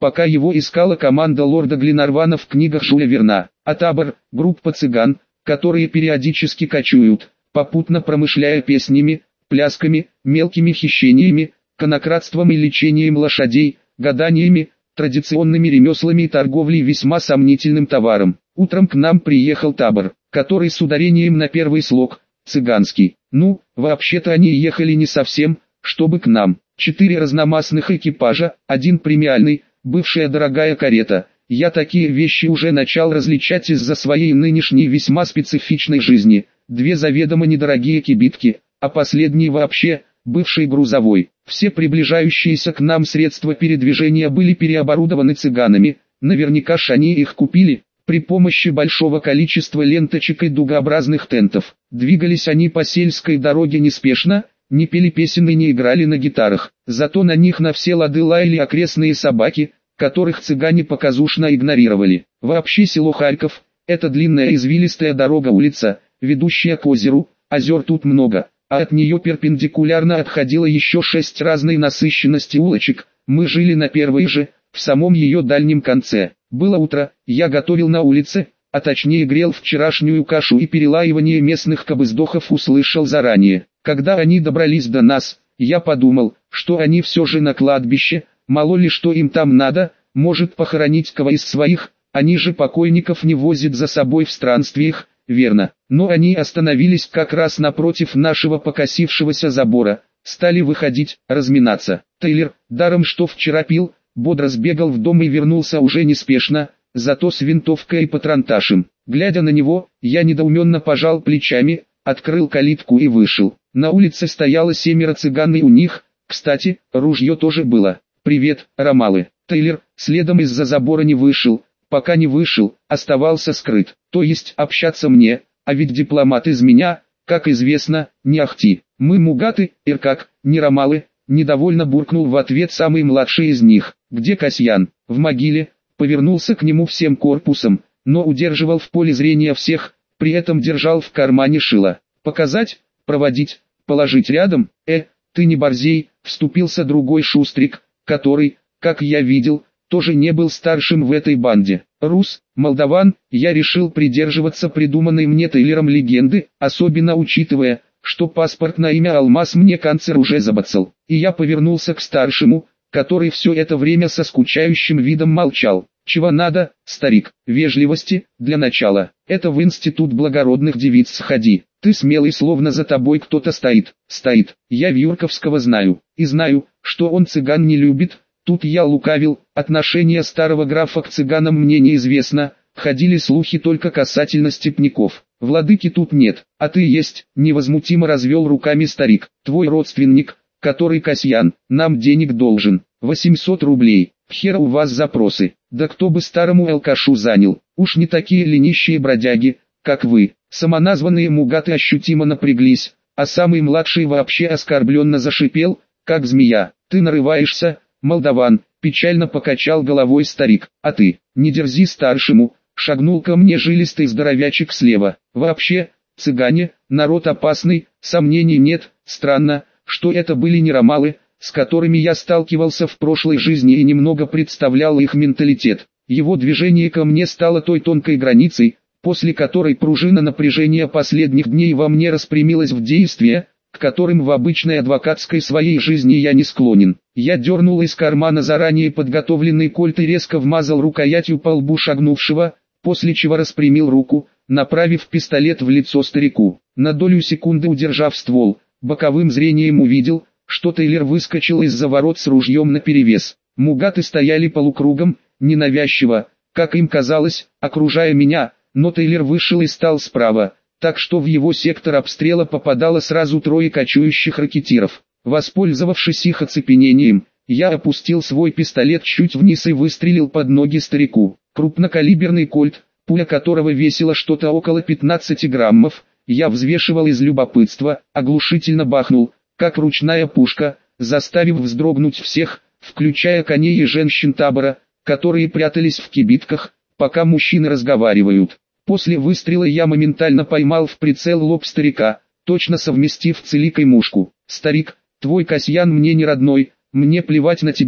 пока его искала команда лорда Гленарвана в книгах Жюля Верна, а табор – группа цыган, которые периодически кочуют, попутно промышляя песнями, плясками, мелкими хищениями, конократством и лечением лошадей, гаданиями, традиционными ремеслами и торговлей весьма сомнительным товаром. Утром к нам приехал табор, который с ударением на первый слог, цыганский. Ну, вообще-то они ехали не совсем, чтобы к нам. 4 разномастных экипажа, 1 премиальный, бывшая дорогая карета. Я такие вещи уже начал различать из-за своей нынешней весьма специфичной жизни. 2 заведомо недорогие кибитки, а последний вообще, бывший грузовой. Все приближающиеся к нам средства передвижения были переоборудованы цыганами, наверняка ж они их купили, при помощи большого количества ленточек и дугообразных тентов. Двигались они по сельской дороге неспешно, не пели песен и не играли на гитарах, зато на них на все лады лаяли окрестные собаки, которых цыгане показушно игнорировали. Вообще село Харьков – это длинная извилистая дорога-улица, ведущая к озеру, озер тут много, а от нее перпендикулярно отходило еще 6 разной насыщенности улочек. Мы жили на первой же, в самом ее дальнем конце. Было утро, я готовил на улице, а точнее грел вчерашнюю кашу и перелаивание местных кабыздохов услышал заранее. Когда они добрались до нас, я подумал, что они все же на кладбище, мало ли что им там надо, может похоронить кого из своих, они же покойников не возят за собой в странствиях, верно. Но они остановились как раз напротив нашего покосившегося забора, стали выходить, разминаться. Тейлор, даром что вчера пил, бодро сбегал в дом и вернулся уже неспешно, зато с винтовкой и патронташем. Глядя на него, я недоуменно пожал плечами, открыл калитку и вышел. На улице стояло 7 цыган и у них, кстати, ружье тоже было. «Привет, ромалы». Тейлор следом из-за забора не вышел, пока не вышел, оставался скрыт. То есть общаться мне, а ведь дипломат из меня, как известно, не ахти. Мы мугаты, иркак, не ромалы, недовольно буркнул в ответ самый младший из них. «Где Касьян?» «В могиле», повернулся к нему всем корпусом, но удерживал в поле зрения всех, при этом держал в кармане шило. «Показать? Проводить? Положить рядом?» Ты не борзей», вступился другой шустрик, который, как я видел, тоже не был старшим в этой банде. Рус, молдаван, я решил придерживаться придуманной мне Тейлером легенды, особенно учитывая, что паспорт на имя Алмаз мне канцер уже забацал. И я повернулся к старшему, который все это время со скучающим видом молчал. «Чего надо, старик?» «Вежливости, для начала. Это в институт благородных девиц сходи. Ты смелый, словно за тобой кто-то стоит». «Стоит. Я Вьюрковского знаю. И знаю, что он цыган не любит». Тут я лукавил, отношение старого графа к цыганам мне неизвестно, ходили слухи только касательно степняков. «Владыки тут нет, а ты есть», невозмутимо развел руками старик. «Твой родственник, который Касьян, нам денег должен. 800 рублей. Хера у вас запросы. Да кто бы старому алкашу занял, уж не такие ленищие бродяги, как вы». Самоназванные мугаты ощутимо напряглись, а самый младший вообще оскорбленно зашипел, как змея. «Ты нарываешься, молдаван», печально покачал головой старик. «А ты, не дерзи старшему», шагнул ко мне жилистый здоровячек слева. «Вообще, цыгане, народ опасный, сомнений нет, странно, что это были не ромалы, с которыми я сталкивался в прошлой жизни и немного представлял их менталитет. Его движение ко мне стало той тонкой границей, после которой пружина напряжения последних дней во мне распрямилась в действие, к которым в обычной адвокатской своей жизни я не склонен. Я дернул из кармана заранее подготовленный кольт и резко вмазал рукоятью по лбу шагнувшего, после чего распрямил руку, направив пистолет в лицо старику. На долю секунды удержав ствол, боковым зрением увидел, что Тейлор выскочил из-за ворот с ружьем наперевес. Мугаты стояли полукругом, ненавязчиво, как им казалось, окружая меня, но Тейлор вышел и стал справа, так что в его сектор обстрела попадало сразу 3 кочующих ракетиров. Воспользовавшись их оцепенением, я опустил свой пистолет чуть вниз и выстрелил под ноги старику. Крупнокалиберный кольт, пуля которого весила что-то около 15 граммов, я взвешивал из любопытства, оглушительно бахнул, как ручная пушка, заставив вздрогнуть всех, включая коней и женщин табора, которые прятались в кибитках, пока мужчины разговаривают. После выстрела я моментально поймал в прицел лоб старика, точно совместив целикой мушку. «Старик, твой Касьян мне не родной, мне плевать на тебя»,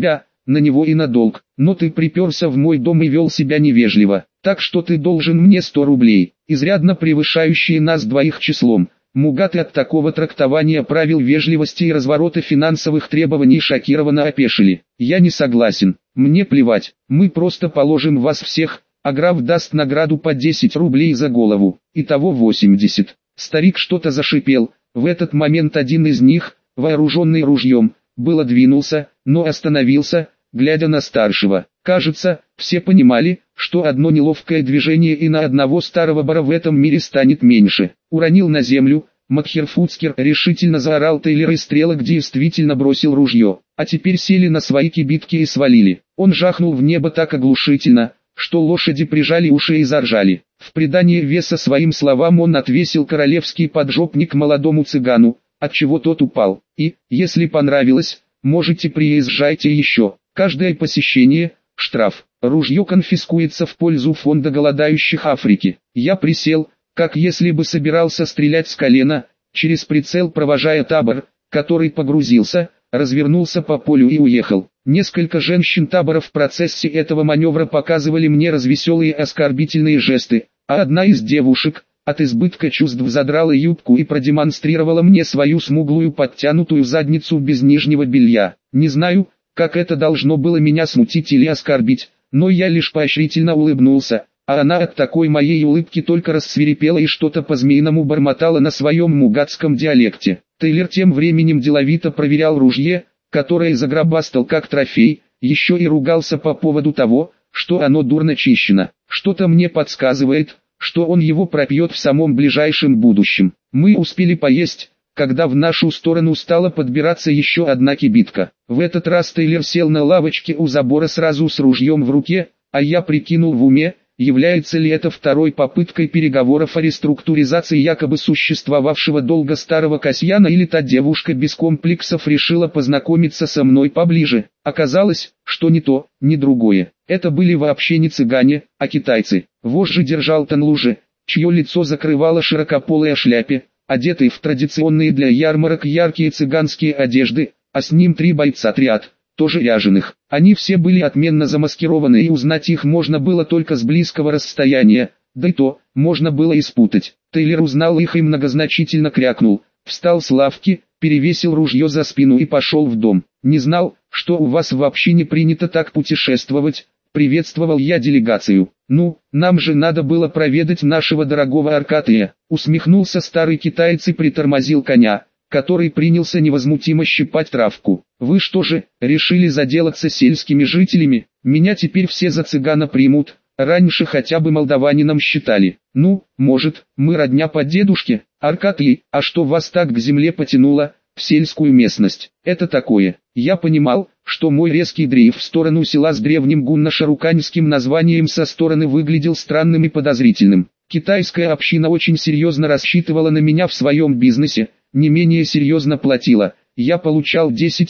на него и на долг. Но ты приперся в мой дом и вел себя невежливо, так что ты должен мне 100 рублей, изрядно превышающие нас двоих числом. Мугаты от такого трактования правил вежливости и разворота финансовых требований шокированно опешили. Я не согласен, мне плевать, мы просто положим вас всех, а граф даст награду по 10 рублей за голову, итого 80. Старик что-то зашипел, в этот момент один из них, вооруженный ружьем, было двинулся, но остановился, глядя на старшего. Кажется, все понимали, что одно неловкое движение и на одного старого бара в этом мире станет меньше. Уронил на землю, Макхерфуцкер решительно заорал Тейлер, и стрелок действительно бросил ружье, а теперь сели на свои кибитки и свалили. Он жахнул в небо так оглушительно, что лошади прижали уши и заржали. В придание веса своим словам он отвесил королевский поджопник молодому цыгану, отчего тот упал. И, если понравилось, можете приезжайте еще. Каждое посещение – штраф. Ружье конфискуется в пользу фонда голодающих Африки. Я присел, как если бы собирался стрелять с колена, через прицел провожая табор, который погрузился, развернулся по полю и уехал. Несколько женщин табора в процессе этого маневра показывали мне развеселые оскорбительные жесты, а одна из девушек, от избытка чувств, задрала юбку и продемонстрировала мне свою смуглую подтянутую задницу без нижнего белья. Не знаю, как это должно было меня смутить или оскорбить, но я лишь поощрительно улыбнулся, а она от такой моей улыбки только рассвирепела и что-то по-змеиному бормотала на своем мугатском диалекте. Тейлер тем временем деловито проверял ружье, которое загробастал как трофей, еще и ругался по поводу того, что оно дурно чищено. Что-то мне подсказывает, что он его пропьет в самом ближайшем будущем. Мы успели поесть, когда в нашу сторону стала подбираться еще одна кибитка. В этот раз Тейлер сел на лавочке у забора сразу с ружьем в руке, а я прикинул в уме, является ли это второй попыткой переговоров о реструктуризации якобы существовавшего долга старого Касьяна, или та девушка без комплексов решила познакомиться со мной поближе. Оказалось, что ни то, ни другое. Это были вообще не цыгане, а китайцы. Вожжи держал Танлуже, чье лицо закрывала широкополая шляпе, одетый в традиционные для ярмарок яркие цыганские одежды, а с ним 3 бойца отряд, тоже ряженых. Они все были отменно замаскированы, и узнать их можно было только с близкого расстояния, да и то, можно было и спутать. Тейлер узнал их и многозначительно крякнул, встал с лавки, перевесил ружье за спину и пошел в дом. «Не знал, что у вас вообще не принято так путешествовать», — приветствовал я делегацию. «Ну, нам же надо было проведать нашего дорогого Аркадия», — усмехнулся старый китаец и притормозил коня, который принялся невозмутимо щипать травку. «Вы что же, решили заделаться сельскими жителями? Меня теперь все за цыгана примут, раньше хотя бы молдаванином считали. Ну, может, мы родня по дедушке? Аркадий, а что вас так к земле потянуло, в сельскую местность?» «Это такое». Я понимал, что мой резкий дрейф в сторону села с древним гунно-шаруканьским названием со стороны выглядел странным и подозрительным. Китайская община очень серьезно рассчитывала на меня в своем бизнесе, не менее серьезно платила. Я получал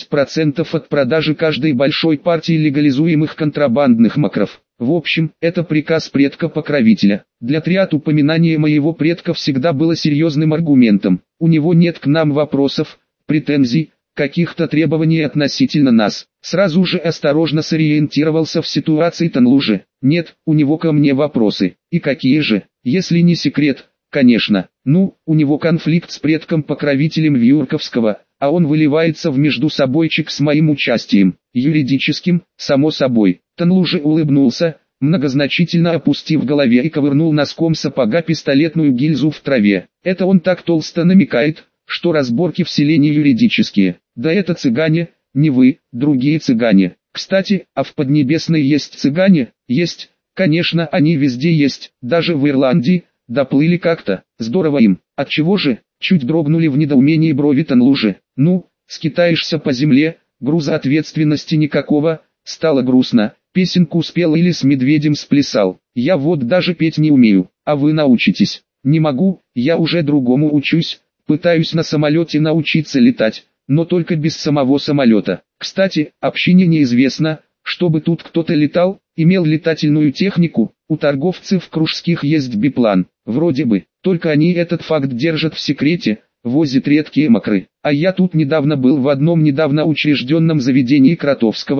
10% от продажи каждой большой партии легализуемых контрабандных макров. В общем, это приказ предка-покровителя. Для триад упоминание моего предка всегда было серьезным аргументом. У него нет к нам вопросов, претензий, каких-то требований относительно нас. Сразу же осторожно сориентировался в ситуации Танлуже. Нет, у него ко мне вопросы. И какие же? Если не секрет, конечно. Ну, у него конфликт с предком-покровителем Вьюрковского, а он выливается в междусобойчик с моим участием. Юридическим, само собой. Танлуже улыбнулся, многозначительно опустив голове, и ковырнул носком сапога пистолетную гильзу в траве. Это он так толсто намекает, что разборки в селе не юридические. Да это цыгане, не вы, другие цыгане. Кстати, а в Поднебесной есть цыгане? Есть, конечно, они везде есть, даже в Ирландии. Доплыли как-то, здорово им. Отчего же? Чуть дрогнули в недоумении брови Танлуже. Ну, скитаешься по земле, груза ответственности никакого, стало грустно. Песенку спел или с медведем сплясал. Я вот даже петь не умею, а вы научитесь. Не могу, я уже другому учусь, пытаюсь на самолете научиться летать, но только без самого самолета. Кстати, общине неизвестно, чтобы тут кто-то летал, имел летательную технику. У торговцев кружских есть биплан, вроде бы, только они этот факт держат в секрете, возят редкие макры. А я тут недавно был в одном недавно учрежденном заведении Кротовского,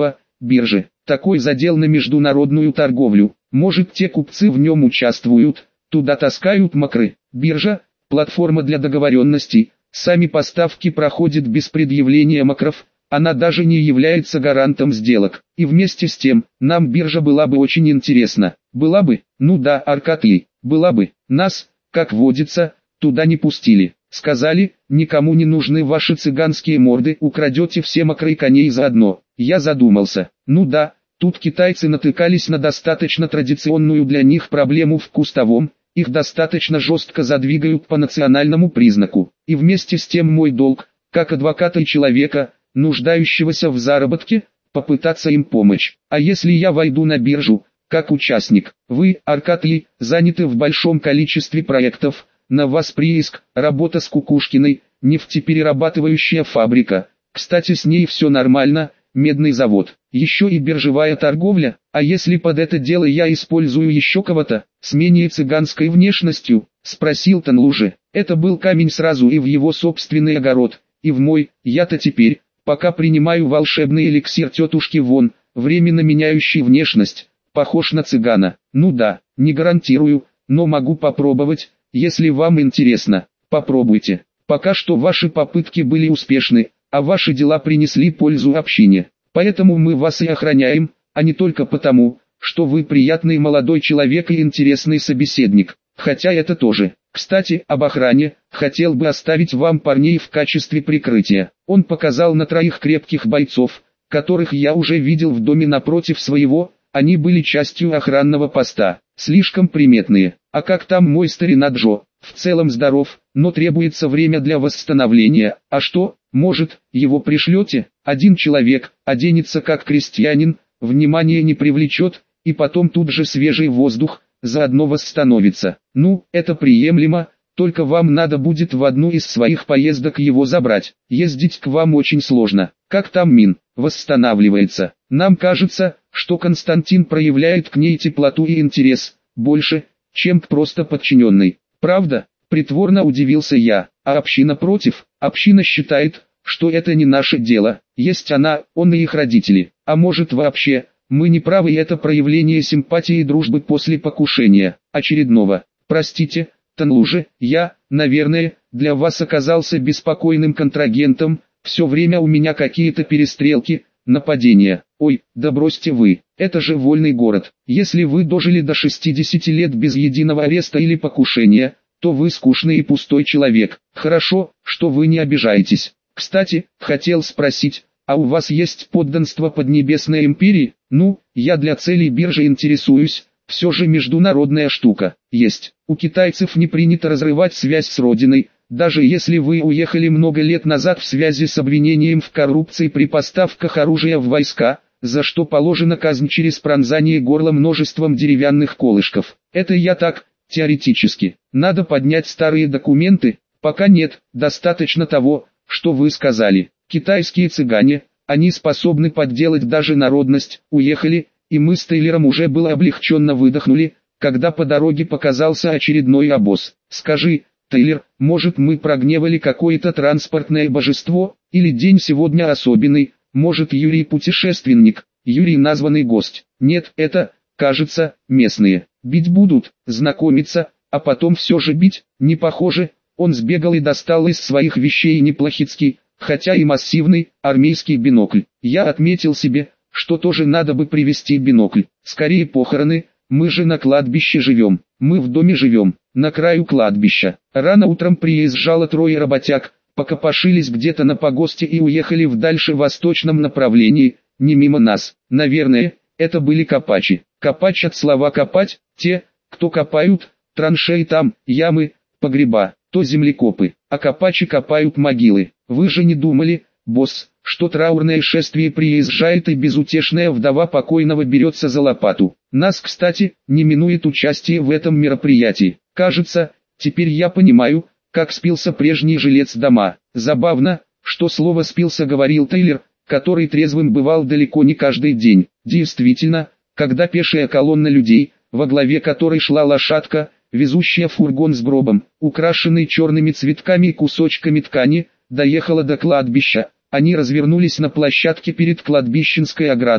биржи. Такой задел на международную торговлю. Может, те купцы в нем участвуют, туда таскают мокры. Биржа – платформа для договоренностей. Сами поставки проходят без предъявления мокров. Она даже не является гарантом сделок. И вместе с тем, нам биржа была бы очень интересна. Была бы? Ну да, Аркадий, была бы. Нас, как водится, туда не пустили. Сказали, никому не нужны ваши цыганские морды, украдете все мокрые коней заодно. Я задумался. Ну да, тут китайцы натыкались на достаточно традиционную для них проблему в кустовом. Их достаточно жестко задвигают по национальному признаку. И вместе с тем мой долг, как адвоката и человека, нуждающегося в заработке, попытаться им помочь. А если я войду на биржу, как участник, вы, Аркадий, заняты в большом количестве проектов, на вас прииск, работа с Кукушкиной, нефтеперерабатывающая фабрика, кстати с ней все нормально, медный завод, еще и биржевая торговля, а если под это дело я использую еще кого-то, с менее цыганской внешностью, спросил Танлуже. Это был камень сразу и в его собственный огород, и в мой, я-то теперь, пока принимаю волшебный эликсир тетушки Вон, временно меняющий внешность, похож на цыгана. Ну да, не гарантирую, но могу попробовать, если вам интересно, попробуйте. Пока что ваши попытки были успешны, а ваши дела принесли пользу общине. Поэтому мы вас и охраняем, а не только потому, что вы приятный молодой человек и интересный собеседник. Хотя это тоже. Кстати, об охране, хотел бы оставить вам парней в качестве прикрытия. Он показал на 3 крепких бойцов, которых я уже видел в доме напротив своего, они были частью охранного поста. Слишком приметные. А как там мой старина Джо? В целом здоров, но требуется время для восстановления. А что, может, его пришлете? Один человек, оденется как крестьянин, внимание не привлечет, и потом тут же свежий воздух, заодно восстановится. Ну, это приемлемо, только вам надо будет в одну из своих поездок его забрать. Ездить к вам очень сложно. Как там Мин? Восстанавливается. Нам кажется, что Константин проявляет к ней теплоту и интерес, больше, чем просто подчиненный. Правда? Притворно удивился я. А община против? Община считает, что это не наше дело. Есть она, он и их родители. А может вообще... Мы не правы, и это проявление симпатии и дружбы после покушения очередного. Простите, Танлуже, я, наверное, для вас оказался беспокойным контрагентом, все время у меня какие-то перестрелки, нападения. Ой, да бросьте вы, это же вольный город. Если вы дожили до 60 лет без единого ареста или покушения, то вы скучный и пустой человек. Хорошо, что вы не обижаетесь. Кстати, хотел спросить, а у вас есть подданство Поднебесной империи? Ну, я для целей биржи интересуюсь, все же международная штука. Есть. У китайцев не принято разрывать связь с родиной, даже если вы уехали много лет назад в связи с обвинением в коррупции при поставках оружия в войска, за что положена казнь через пронзание горла множеством деревянных колышков. Это я так, теоретически. Надо поднять старые документы, пока нет, достаточно того, что вы сказали. Китайские цыгане, они способны подделать даже народность, уехали, и мы с Тейлером уже было облегченно выдохнули, когда по дороге показался очередной обоз. Скажи, Тейлер, может мы прогневали какое-то транспортное божество, или день сегодня особенный, может Юрий путешественник, Юрий названный гость. Нет, это, кажется, местные. Бить будут, знакомиться, а потом все же бить, не похоже. Он сбегал и достал из своих вещей неплохицкий, хотя и массивный, армейский бинокль. Я отметил себе, что тоже надо бы привезти бинокль. Скорее похороны, мы же на кладбище живем. Мы в доме живем, на краю кладбища. Рано утром приезжало 3 работяг, покопошились где-то на погосте и уехали в дальше восточном направлении, не мимо нас. Наверное, это были копачи. Копач от слова копать, те, кто копают, траншеи там, ямы, погреба, то землекопы, а копачи копают могилы. Вы же не думали, босс, что траурное шествие приезжает и безутешная вдова покойного берется за лопату. Нас, кстати, не минует участие в этом мероприятии. Кажется, теперь я понимаю, как спился прежний жилец дома. Забавно, что слово «спился» говорил Тейлер, который трезвым бывал далеко не каждый день. Действительно, когда пешая колонна людей, во главе которой шла лошадка, везущая фургон с гробом, украшенный черными цветками и кусочками ткани, доехала до кладбища, они развернулись на площадке перед кладбищенской оградой,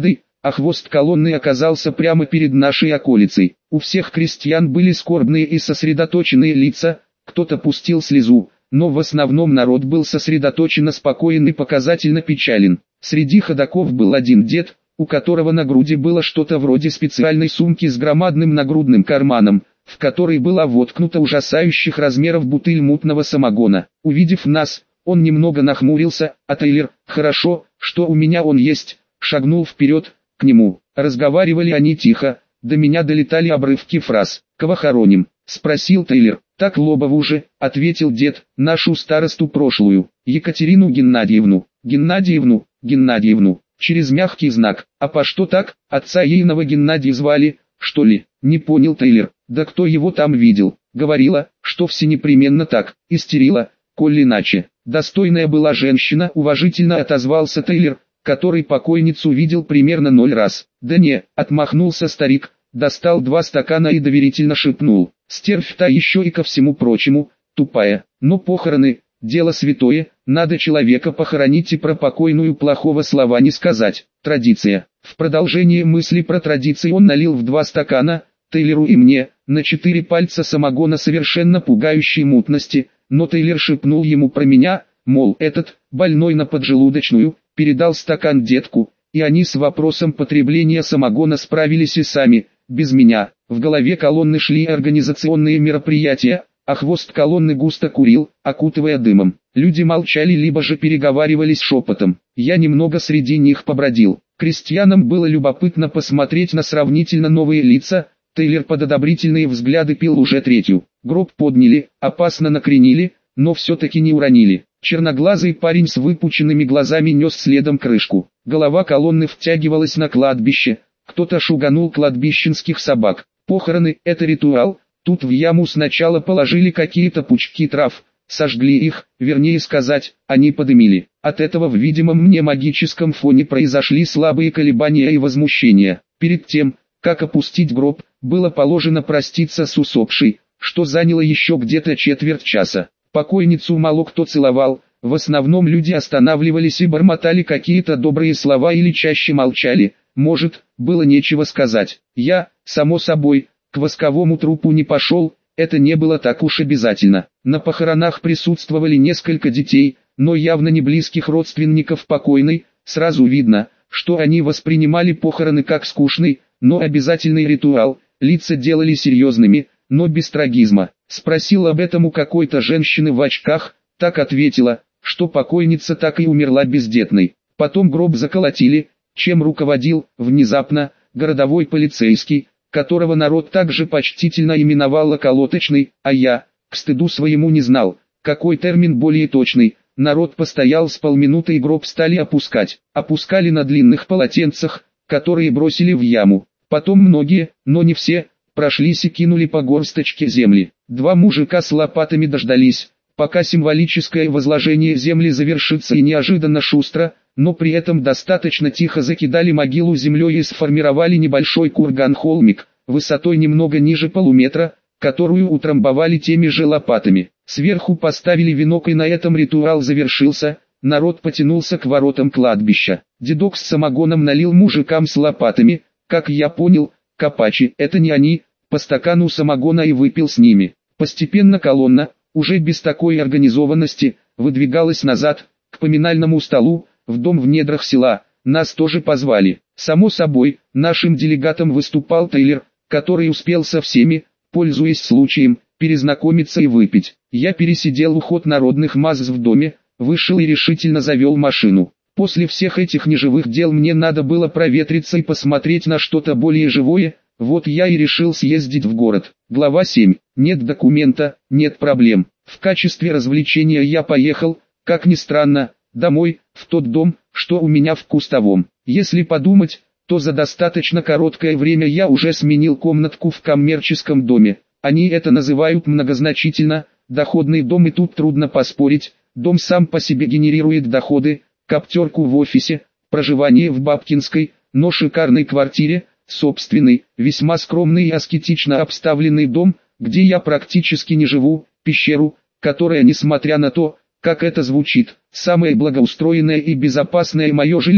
а хвост колонны оказался прямо перед нашей околицей. У всех крестьян были скорбные и сосредоточенные лица, кто-то пустил слезу, но в основном народ был сосредоточенно спокоен и показательно печален. Среди ходоков был один дед, у которого на груди было что-то вроде специальной сумки с громадным нагрудным карманом, в которой была воткнута ужасающих размеров бутыль мутного самогона. Увидев нас, он немного нахмурился, а Тейлер, хорошо, что у меня он есть, шагнул вперед, к нему. Разговаривали они тихо, до меня долетали обрывки фраз. «Кого хороним?» — спросил Тейлер. «Так Лобову же», — ответил дед, — «нашу старосту прошлую, Екатерину Геннадьевну». «Геннадьевну». Через мягкий знак. «А по что так? Отца ейного Геннадия звали, что ли?» Не понял Тейлер. «Да кто его там видел?» Говорила, что все непременно так. Истерила, коль иначе. Достойная была женщина, уважительно отозвался Тейлер, который покойницу видел примерно 0 раз. «Да не», отмахнулся старик, достал 2 стакана и доверительно шепнул. «Стервь-то еще и ко всему прочему, тупая. Но похороны, дело святое, надо человека похоронить и про покойную плохого слова не сказать. Традиция». В продолжение мысли про традиции он налил в 2 стакана, Тейлеру и мне, на 4 пальца самогона совершенно пугающей мутности, но Тейлер шепнул ему про меня, мол, этот, больной на поджелудочную, передал стакан детку, и они с вопросом потребления самогона справились и сами, без меня. В голове колонны шли организационные мероприятия, а хвост колонны густо курил, окутывая дымом. Люди молчали либо же переговаривались шепотом. Я немного среди них побродил. Крестьянам было любопытно посмотреть на сравнительно новые лица. Тейлер под одобрительные взгляды пил уже 3-ю. Гроб подняли, опасно накренили, но все-таки не уронили. Черноглазый парень с выпученными глазами нес следом крышку. Голова колонны втягивалась на кладбище. Кто-то шуганул кладбищенских собак. Похороны – это ритуал. Тут в яму сначала положили какие-то пучки трав, сожгли их, вернее сказать, они подымили. От этого в видимом мне магическом фоне произошли слабые колебания и возмущения. Перед тем, как опустить гроб, было положено проститься с усопшей, что заняло еще где-то четверть часа. Покойницу мало кто целовал, в основном люди останавливались и бормотали какие-то добрые слова или чаще молчали, может, было нечего сказать. Я, само собой, к восковому трупу не пошел, это не было так уж обязательно. На похоронах присутствовали несколько детей, но явно не близких родственников покойной, сразу видно, что они воспринимали похороны как скучный, но обязательный ритуал, лица делали серьезными, но без трагизма. Спросил об этом у какой-то женщины в очках, так ответила, что покойница так и умерла бездетной. Потом гроб заколотили, чем руководил, внезапно, городовой полицейский, которого народ также почтительно именовал околоточный, а я, к стыду своему не знал, какой термин более точный. Народ постоял с полминуты и гроб стали опускать. Опускали на длинных полотенцах, которые бросили в яму. Потом многие, но не все, прошлись и кинули по горсточке земли. 2 мужика с лопатами дождались, пока символическое возложение земли завершится, и неожиданно шустро, но при этом достаточно тихо закидали могилу землей и сформировали небольшой курган-холмик, высотой немного ниже полуметра, которую утрамбовали теми же лопатами. Сверху поставили венок, и на этом ритуал завершился. Народ потянулся к воротам кладбища. Дедок с самогоном налил мужикам с лопатами, как я понял, копачи, это не они, по стакану самогона и выпил с ними. Постепенно колонна, уже без такой организованности, выдвигалась назад, к поминальному столу, в дом в недрах села. Нас тоже позвали. Само собой, нашим делегатом выступал Тейлер, который успел со всеми, пользуясь случаем, перезнакомиться и выпить. Я пересидел уход народных масс в доме, вышел и решительно завел машину. После всех этих неживых дел мне надо было проветриться и посмотреть на что-то более живое, вот я и решил съездить в город. Глава 7. Нет документа, нет проблем. В качестве развлечения я поехал, как ни странно, домой, в тот дом, что у меня в Кустовом. Если подумать, то за достаточно короткое время я уже сменил комнатку в коммерческом доме. Они это называют многозначительно, доходный дом, и тут трудно поспорить. Дом сам по себе генерирует доходы, коптерку в офисе, проживание в бабкинской, но шикарной квартире, собственный, весьма скромный и аскетично обставленный дом, где я практически не живу, пещеру, которая, несмотря на то, как это звучит, самое благоустроенное и безопасное мое жилье,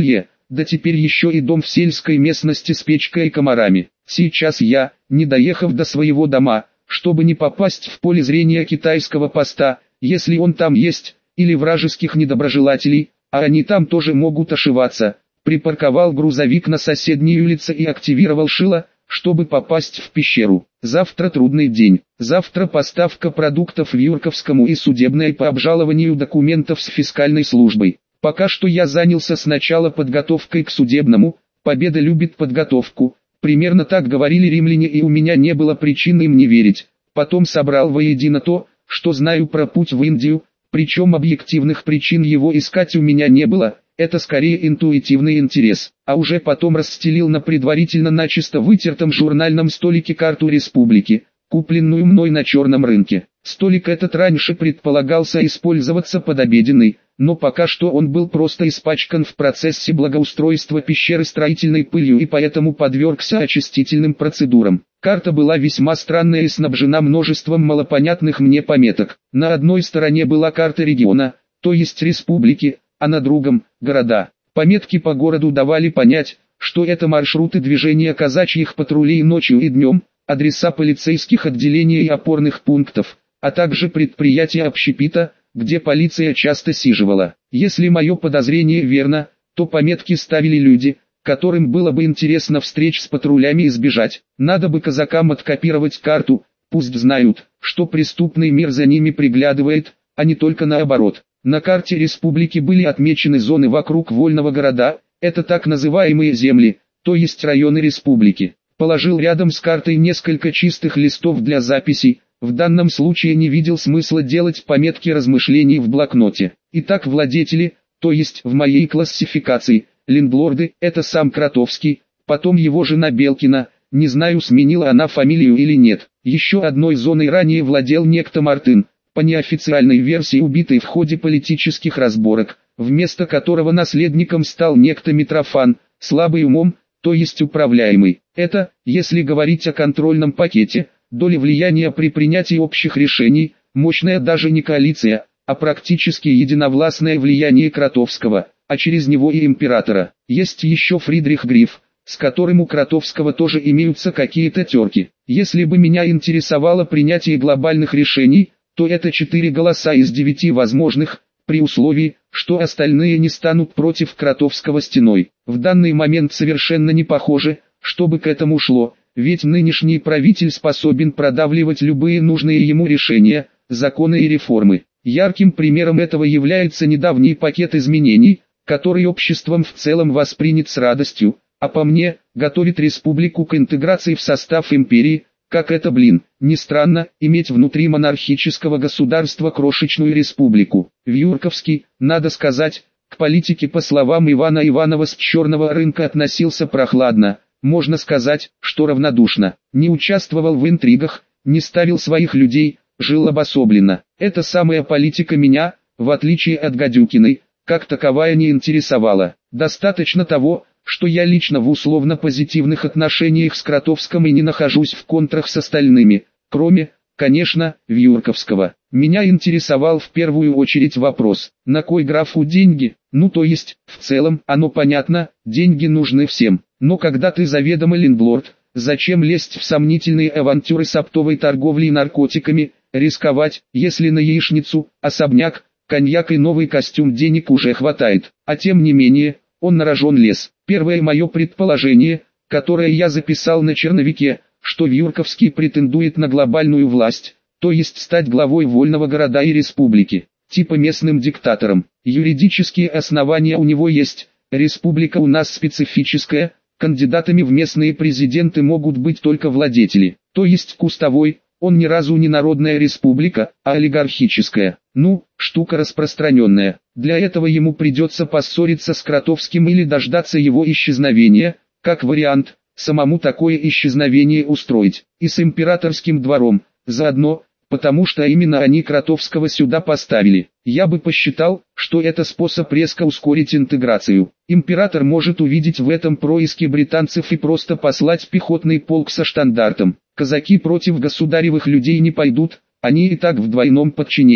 да теперь еще и дом в сельской местности с печкой и комарами. Сейчас я, не доехав до своего дома, чтобы не попасть в поле зрения китайского поста, если он там есть, или вражеских недоброжелателей, а они там тоже могут ошиваться, припарковал грузовик на соседней улице и активировал шило, чтобы попасть в пещеру. Завтра трудный день. Завтра поставка продуктов в Юрковскому и судебное по обжалованию документов с фискальной службой. Пока что я занялся сначала подготовкой к судебному, победа любит подготовку. Примерно так говорили римляне, и у меня не было причин им не верить. Потом собрал воедино то, что знаю про путь в Индию, причем объективных причин его искать у меня не было, это скорее интуитивный интерес. А уже потом расстелил на предварительно начисто вытертом журнальном столике карту республики, купленную мной на черном рынке. Столик этот раньше предполагался использоваться под обеденный, но пока что он был просто испачкан в процессе благоустройства пещеры строительной пылью и поэтому подвергся очистительным процедурам. Карта была весьма странная и снабжена множеством малопонятных мне пометок. На одной стороне была карта региона, то есть республики, а на другом – города. Пометки по городу давали понять, что это маршруты движения казачьих патрулей ночью и днем, адреса полицейских отделений и опорных пунктов, а также предприятия общепита, где полиция часто сиживала. Если мое подозрение верно, то пометки ставили люди, которым было бы интересно встреч с патрулями избежать. Надо бы казакам откопировать карту, пусть знают, что преступный мир за ними приглядывает, а не только наоборот. На карте республики были отмечены зоны вокруг вольного города, это так называемые земли, то есть районы республики. Положил рядом с картой несколько чистых листов для записей, в данном случае не видел смысла делать пометки размышлений в блокноте. Итак, владетели, то есть в моей классификации, лендлорды, это сам Кротовский, потом его жена Белкина, не знаю, сменила она фамилию или нет. Еще одной зоной ранее владел некто Мартын, по неофициальной версии убитый в ходе политических разборок, вместо которого наследником стал некто Митрофан, слабый умом, то есть управляемый. Это, если говорить о контрольном пакете, доля влияния при принятии общих решений, мощная даже не коалиция, а практически единовластное влияние Кротовского, а через него и императора. Есть еще Фридрих Гриф, с которым у Кротовского тоже имеются какие-то терки. Если бы меня интересовало принятие глобальных решений, то это 4 голоса из 9 возможных, при условии, что остальные не станут против Кротовского стеной. В данный момент совершенно не похоже, чтобы к этому шло, ведь нынешний правитель способен продавливать любые нужные ему решения, законы и реформы. Ярким примером этого является недавний пакет изменений, который обществом в целом воспринят с радостью, а по мне, готовит республику к интеграции в состав империи. Как это, не странно, иметь внутри монархического государства крошечную республику. В Юрковский, надо сказать, к политике по словам Ивана Иванова с черного рынка относился прохладно, можно сказать, что равнодушно. Не участвовал в интригах, не ставил своих людей, жил обособленно. Эта самая политика меня, в отличие от Гадюкиной, как таковая не интересовала. Достаточно того, что я лично в условно-позитивных отношениях с Кротовским и не нахожусь в контрах с остальными, кроме, конечно, Вьюрковского. Меня интересовал в первую очередь вопрос, на кой графу деньги, то есть, в целом, оно понятно, деньги нужны всем, но когда ты заведомо лендлорд, зачем лезть в сомнительные авантюры с оптовой торговлей наркотиками, рисковать, если на яичницу, особняк, коньяк и новый костюм денег уже хватает, а тем не менее, он на рожон лез. Первое мое предположение, которое я записал на черновике, что Вьюрковский претендует на глобальную власть, то есть стать главой вольного города и республики, типа местным диктатором. Юридические основания у него есть, республика у нас специфическая, кандидатами в местные президенты могут быть только владетели, то есть Кустовой, он ни разу не народная республика, а олигархическая. Штука распространенная. Для этого ему придется поссориться с Кротовским или дождаться его исчезновения, как вариант, самому такое исчезновение устроить. И с императорским двором, заодно, потому что именно они Кротовского сюда поставили. Я бы посчитал, что это способ резко ускорить интеграцию. Император может увидеть в этом происки британцев и просто послать пехотный полк со штандартом. Казаки против государевых людей не пойдут, они и так в двойном подчинении.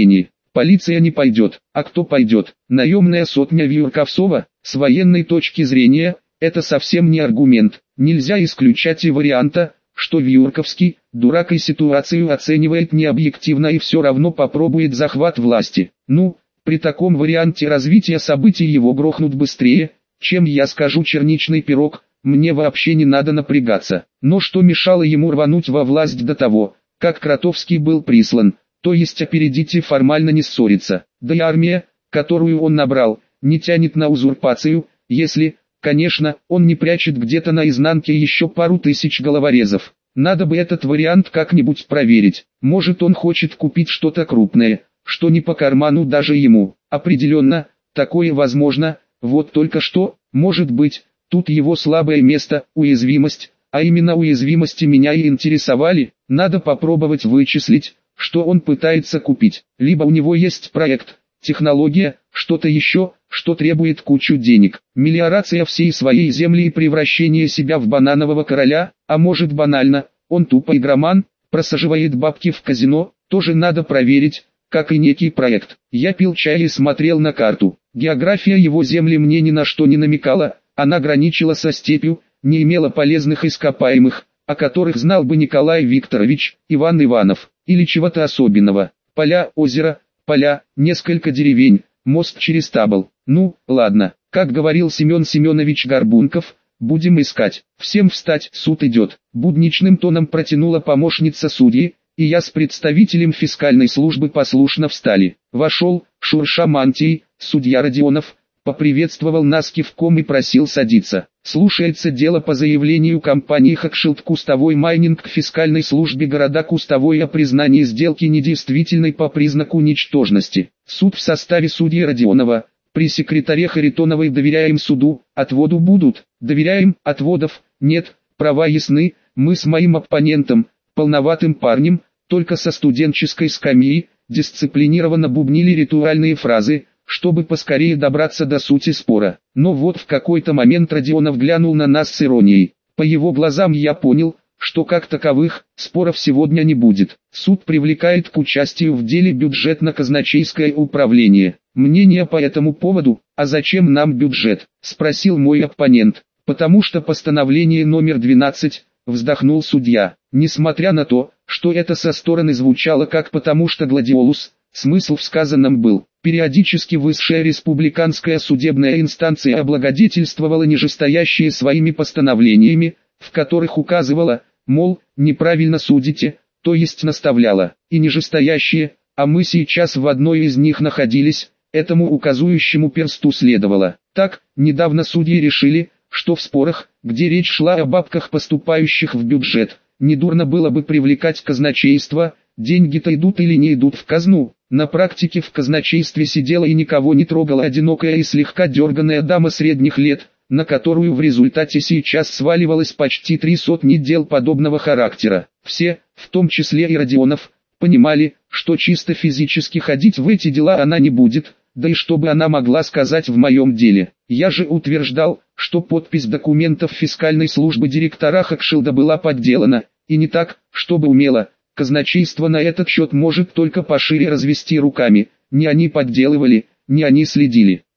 Полиция не пойдет. А кто пойдет? Наемная сотня Вьюрковцова? С военной точки зрения, это совсем не аргумент. Нельзя исключать и варианта, что Вьюрковский, дурак, и ситуацию оценивает необъективно и все равно попробует захват власти. Ну, при таком варианте развития событий его грохнут быстрее, чем я скажу черничный пирог. Мне вообще не надо напрягаться. Но что мешало ему рвануть во власть до того, как Кротовский был прислан? То есть опередить и формально не ссориться. Да и армия, которую он набрал, не тянет на узурпацию, если, конечно, он не прячет где-то на изнанке еще пару тысяч головорезов. Надо бы этот вариант как-нибудь проверить. Может, он хочет купить что-то крупное, что не по карману даже ему. Определенно, такое возможно. Вот только что, может быть, тут его слабое место, уязвимость, а именно уязвимости меня и интересовали. Надо попробовать вычислить, что он пытается купить. Либо у него есть проект, технология, что-то еще, что требует кучу денег. Мелиорация всей своей земли и превращение себя в бананового короля, а может банально, он тупо игроман, просаживает бабки в казино, тоже надо проверить, как и некий проект. Я пил чай и смотрел на карту. География его земли мне ни на что не намекала, она граничила со степью, не имела полезных ископаемых, о которых знал бы Николай Викторович, Иван Иванов, или чего-то особенного. Поля, озеро, поля, несколько деревень, мост через Табол. Ну, ладно, как говорил Семен Семенович Горбунков, будем искать. Всем встать, суд идет. Будничным тоном протянула помощница судьи, и я с представителем фискальной службы послушно встали. Вошел, шурша мантией, судья Родионов, поприветствовал нас кивком и просил садиться. Слушается дело по заявлению компании Хакшилд Кустовой Майнинг к фискальной службе города Кустовой о признании сделки недействительной по признаку ничтожности. Суд в составе судьи Родионова. При секретаре Харитоновой доверяем суду, отводу будут, доверяем, отводов, нет, права ясны, мы с моим оппонентом, полноватым парнем, только со студенческой скамьи, дисциплинированно бубнили ритуальные фразы, чтобы поскорее добраться до сути спора. Но вот в какой-то момент Родионов глянул на нас с иронией. По его глазам я понял, что как таковых споров сегодня не будет. Суд привлекает к участию в деле бюджетно-казначейское управление. Мнение по этому поводу, а зачем нам бюджет, спросил мой оппонент. Потому что постановление номер 12, вздохнул судья. Несмотря на то, что это со стороны звучало как потому что гладиолус, смысл в сказанном был. Периодически высшая республиканская судебная инстанция облагодетельствовала нижестоящие своими постановлениями, в которых указывала, мол, неправильно судите, то есть наставляла, и нижестоящие, а мы сейчас в одной из них находились, этому указующему персту следовало. Так, недавно судьи решили, что в спорах, где речь шла о бабках, поступающих в бюджет, недурно было бы привлекать казначейство, деньги-то идут или не идут в казну. На практике в казначействе сидела и никого не трогала одинокая и слегка дерганная дама средних лет, на которую в результате сейчас сваливалось почти 300 дел подобного характера. Все, в том числе и Родионов, понимали, что чисто физически ходить в эти дела она не будет, да и что бы она могла сказать в моем деле. Я же утверждал, что подпись документов фискальной службы директора Хакшилда была подделана, и не так, чтобы умело. Казначейство на этот счет может только пошире развести руками, не они подделывали, не они следили.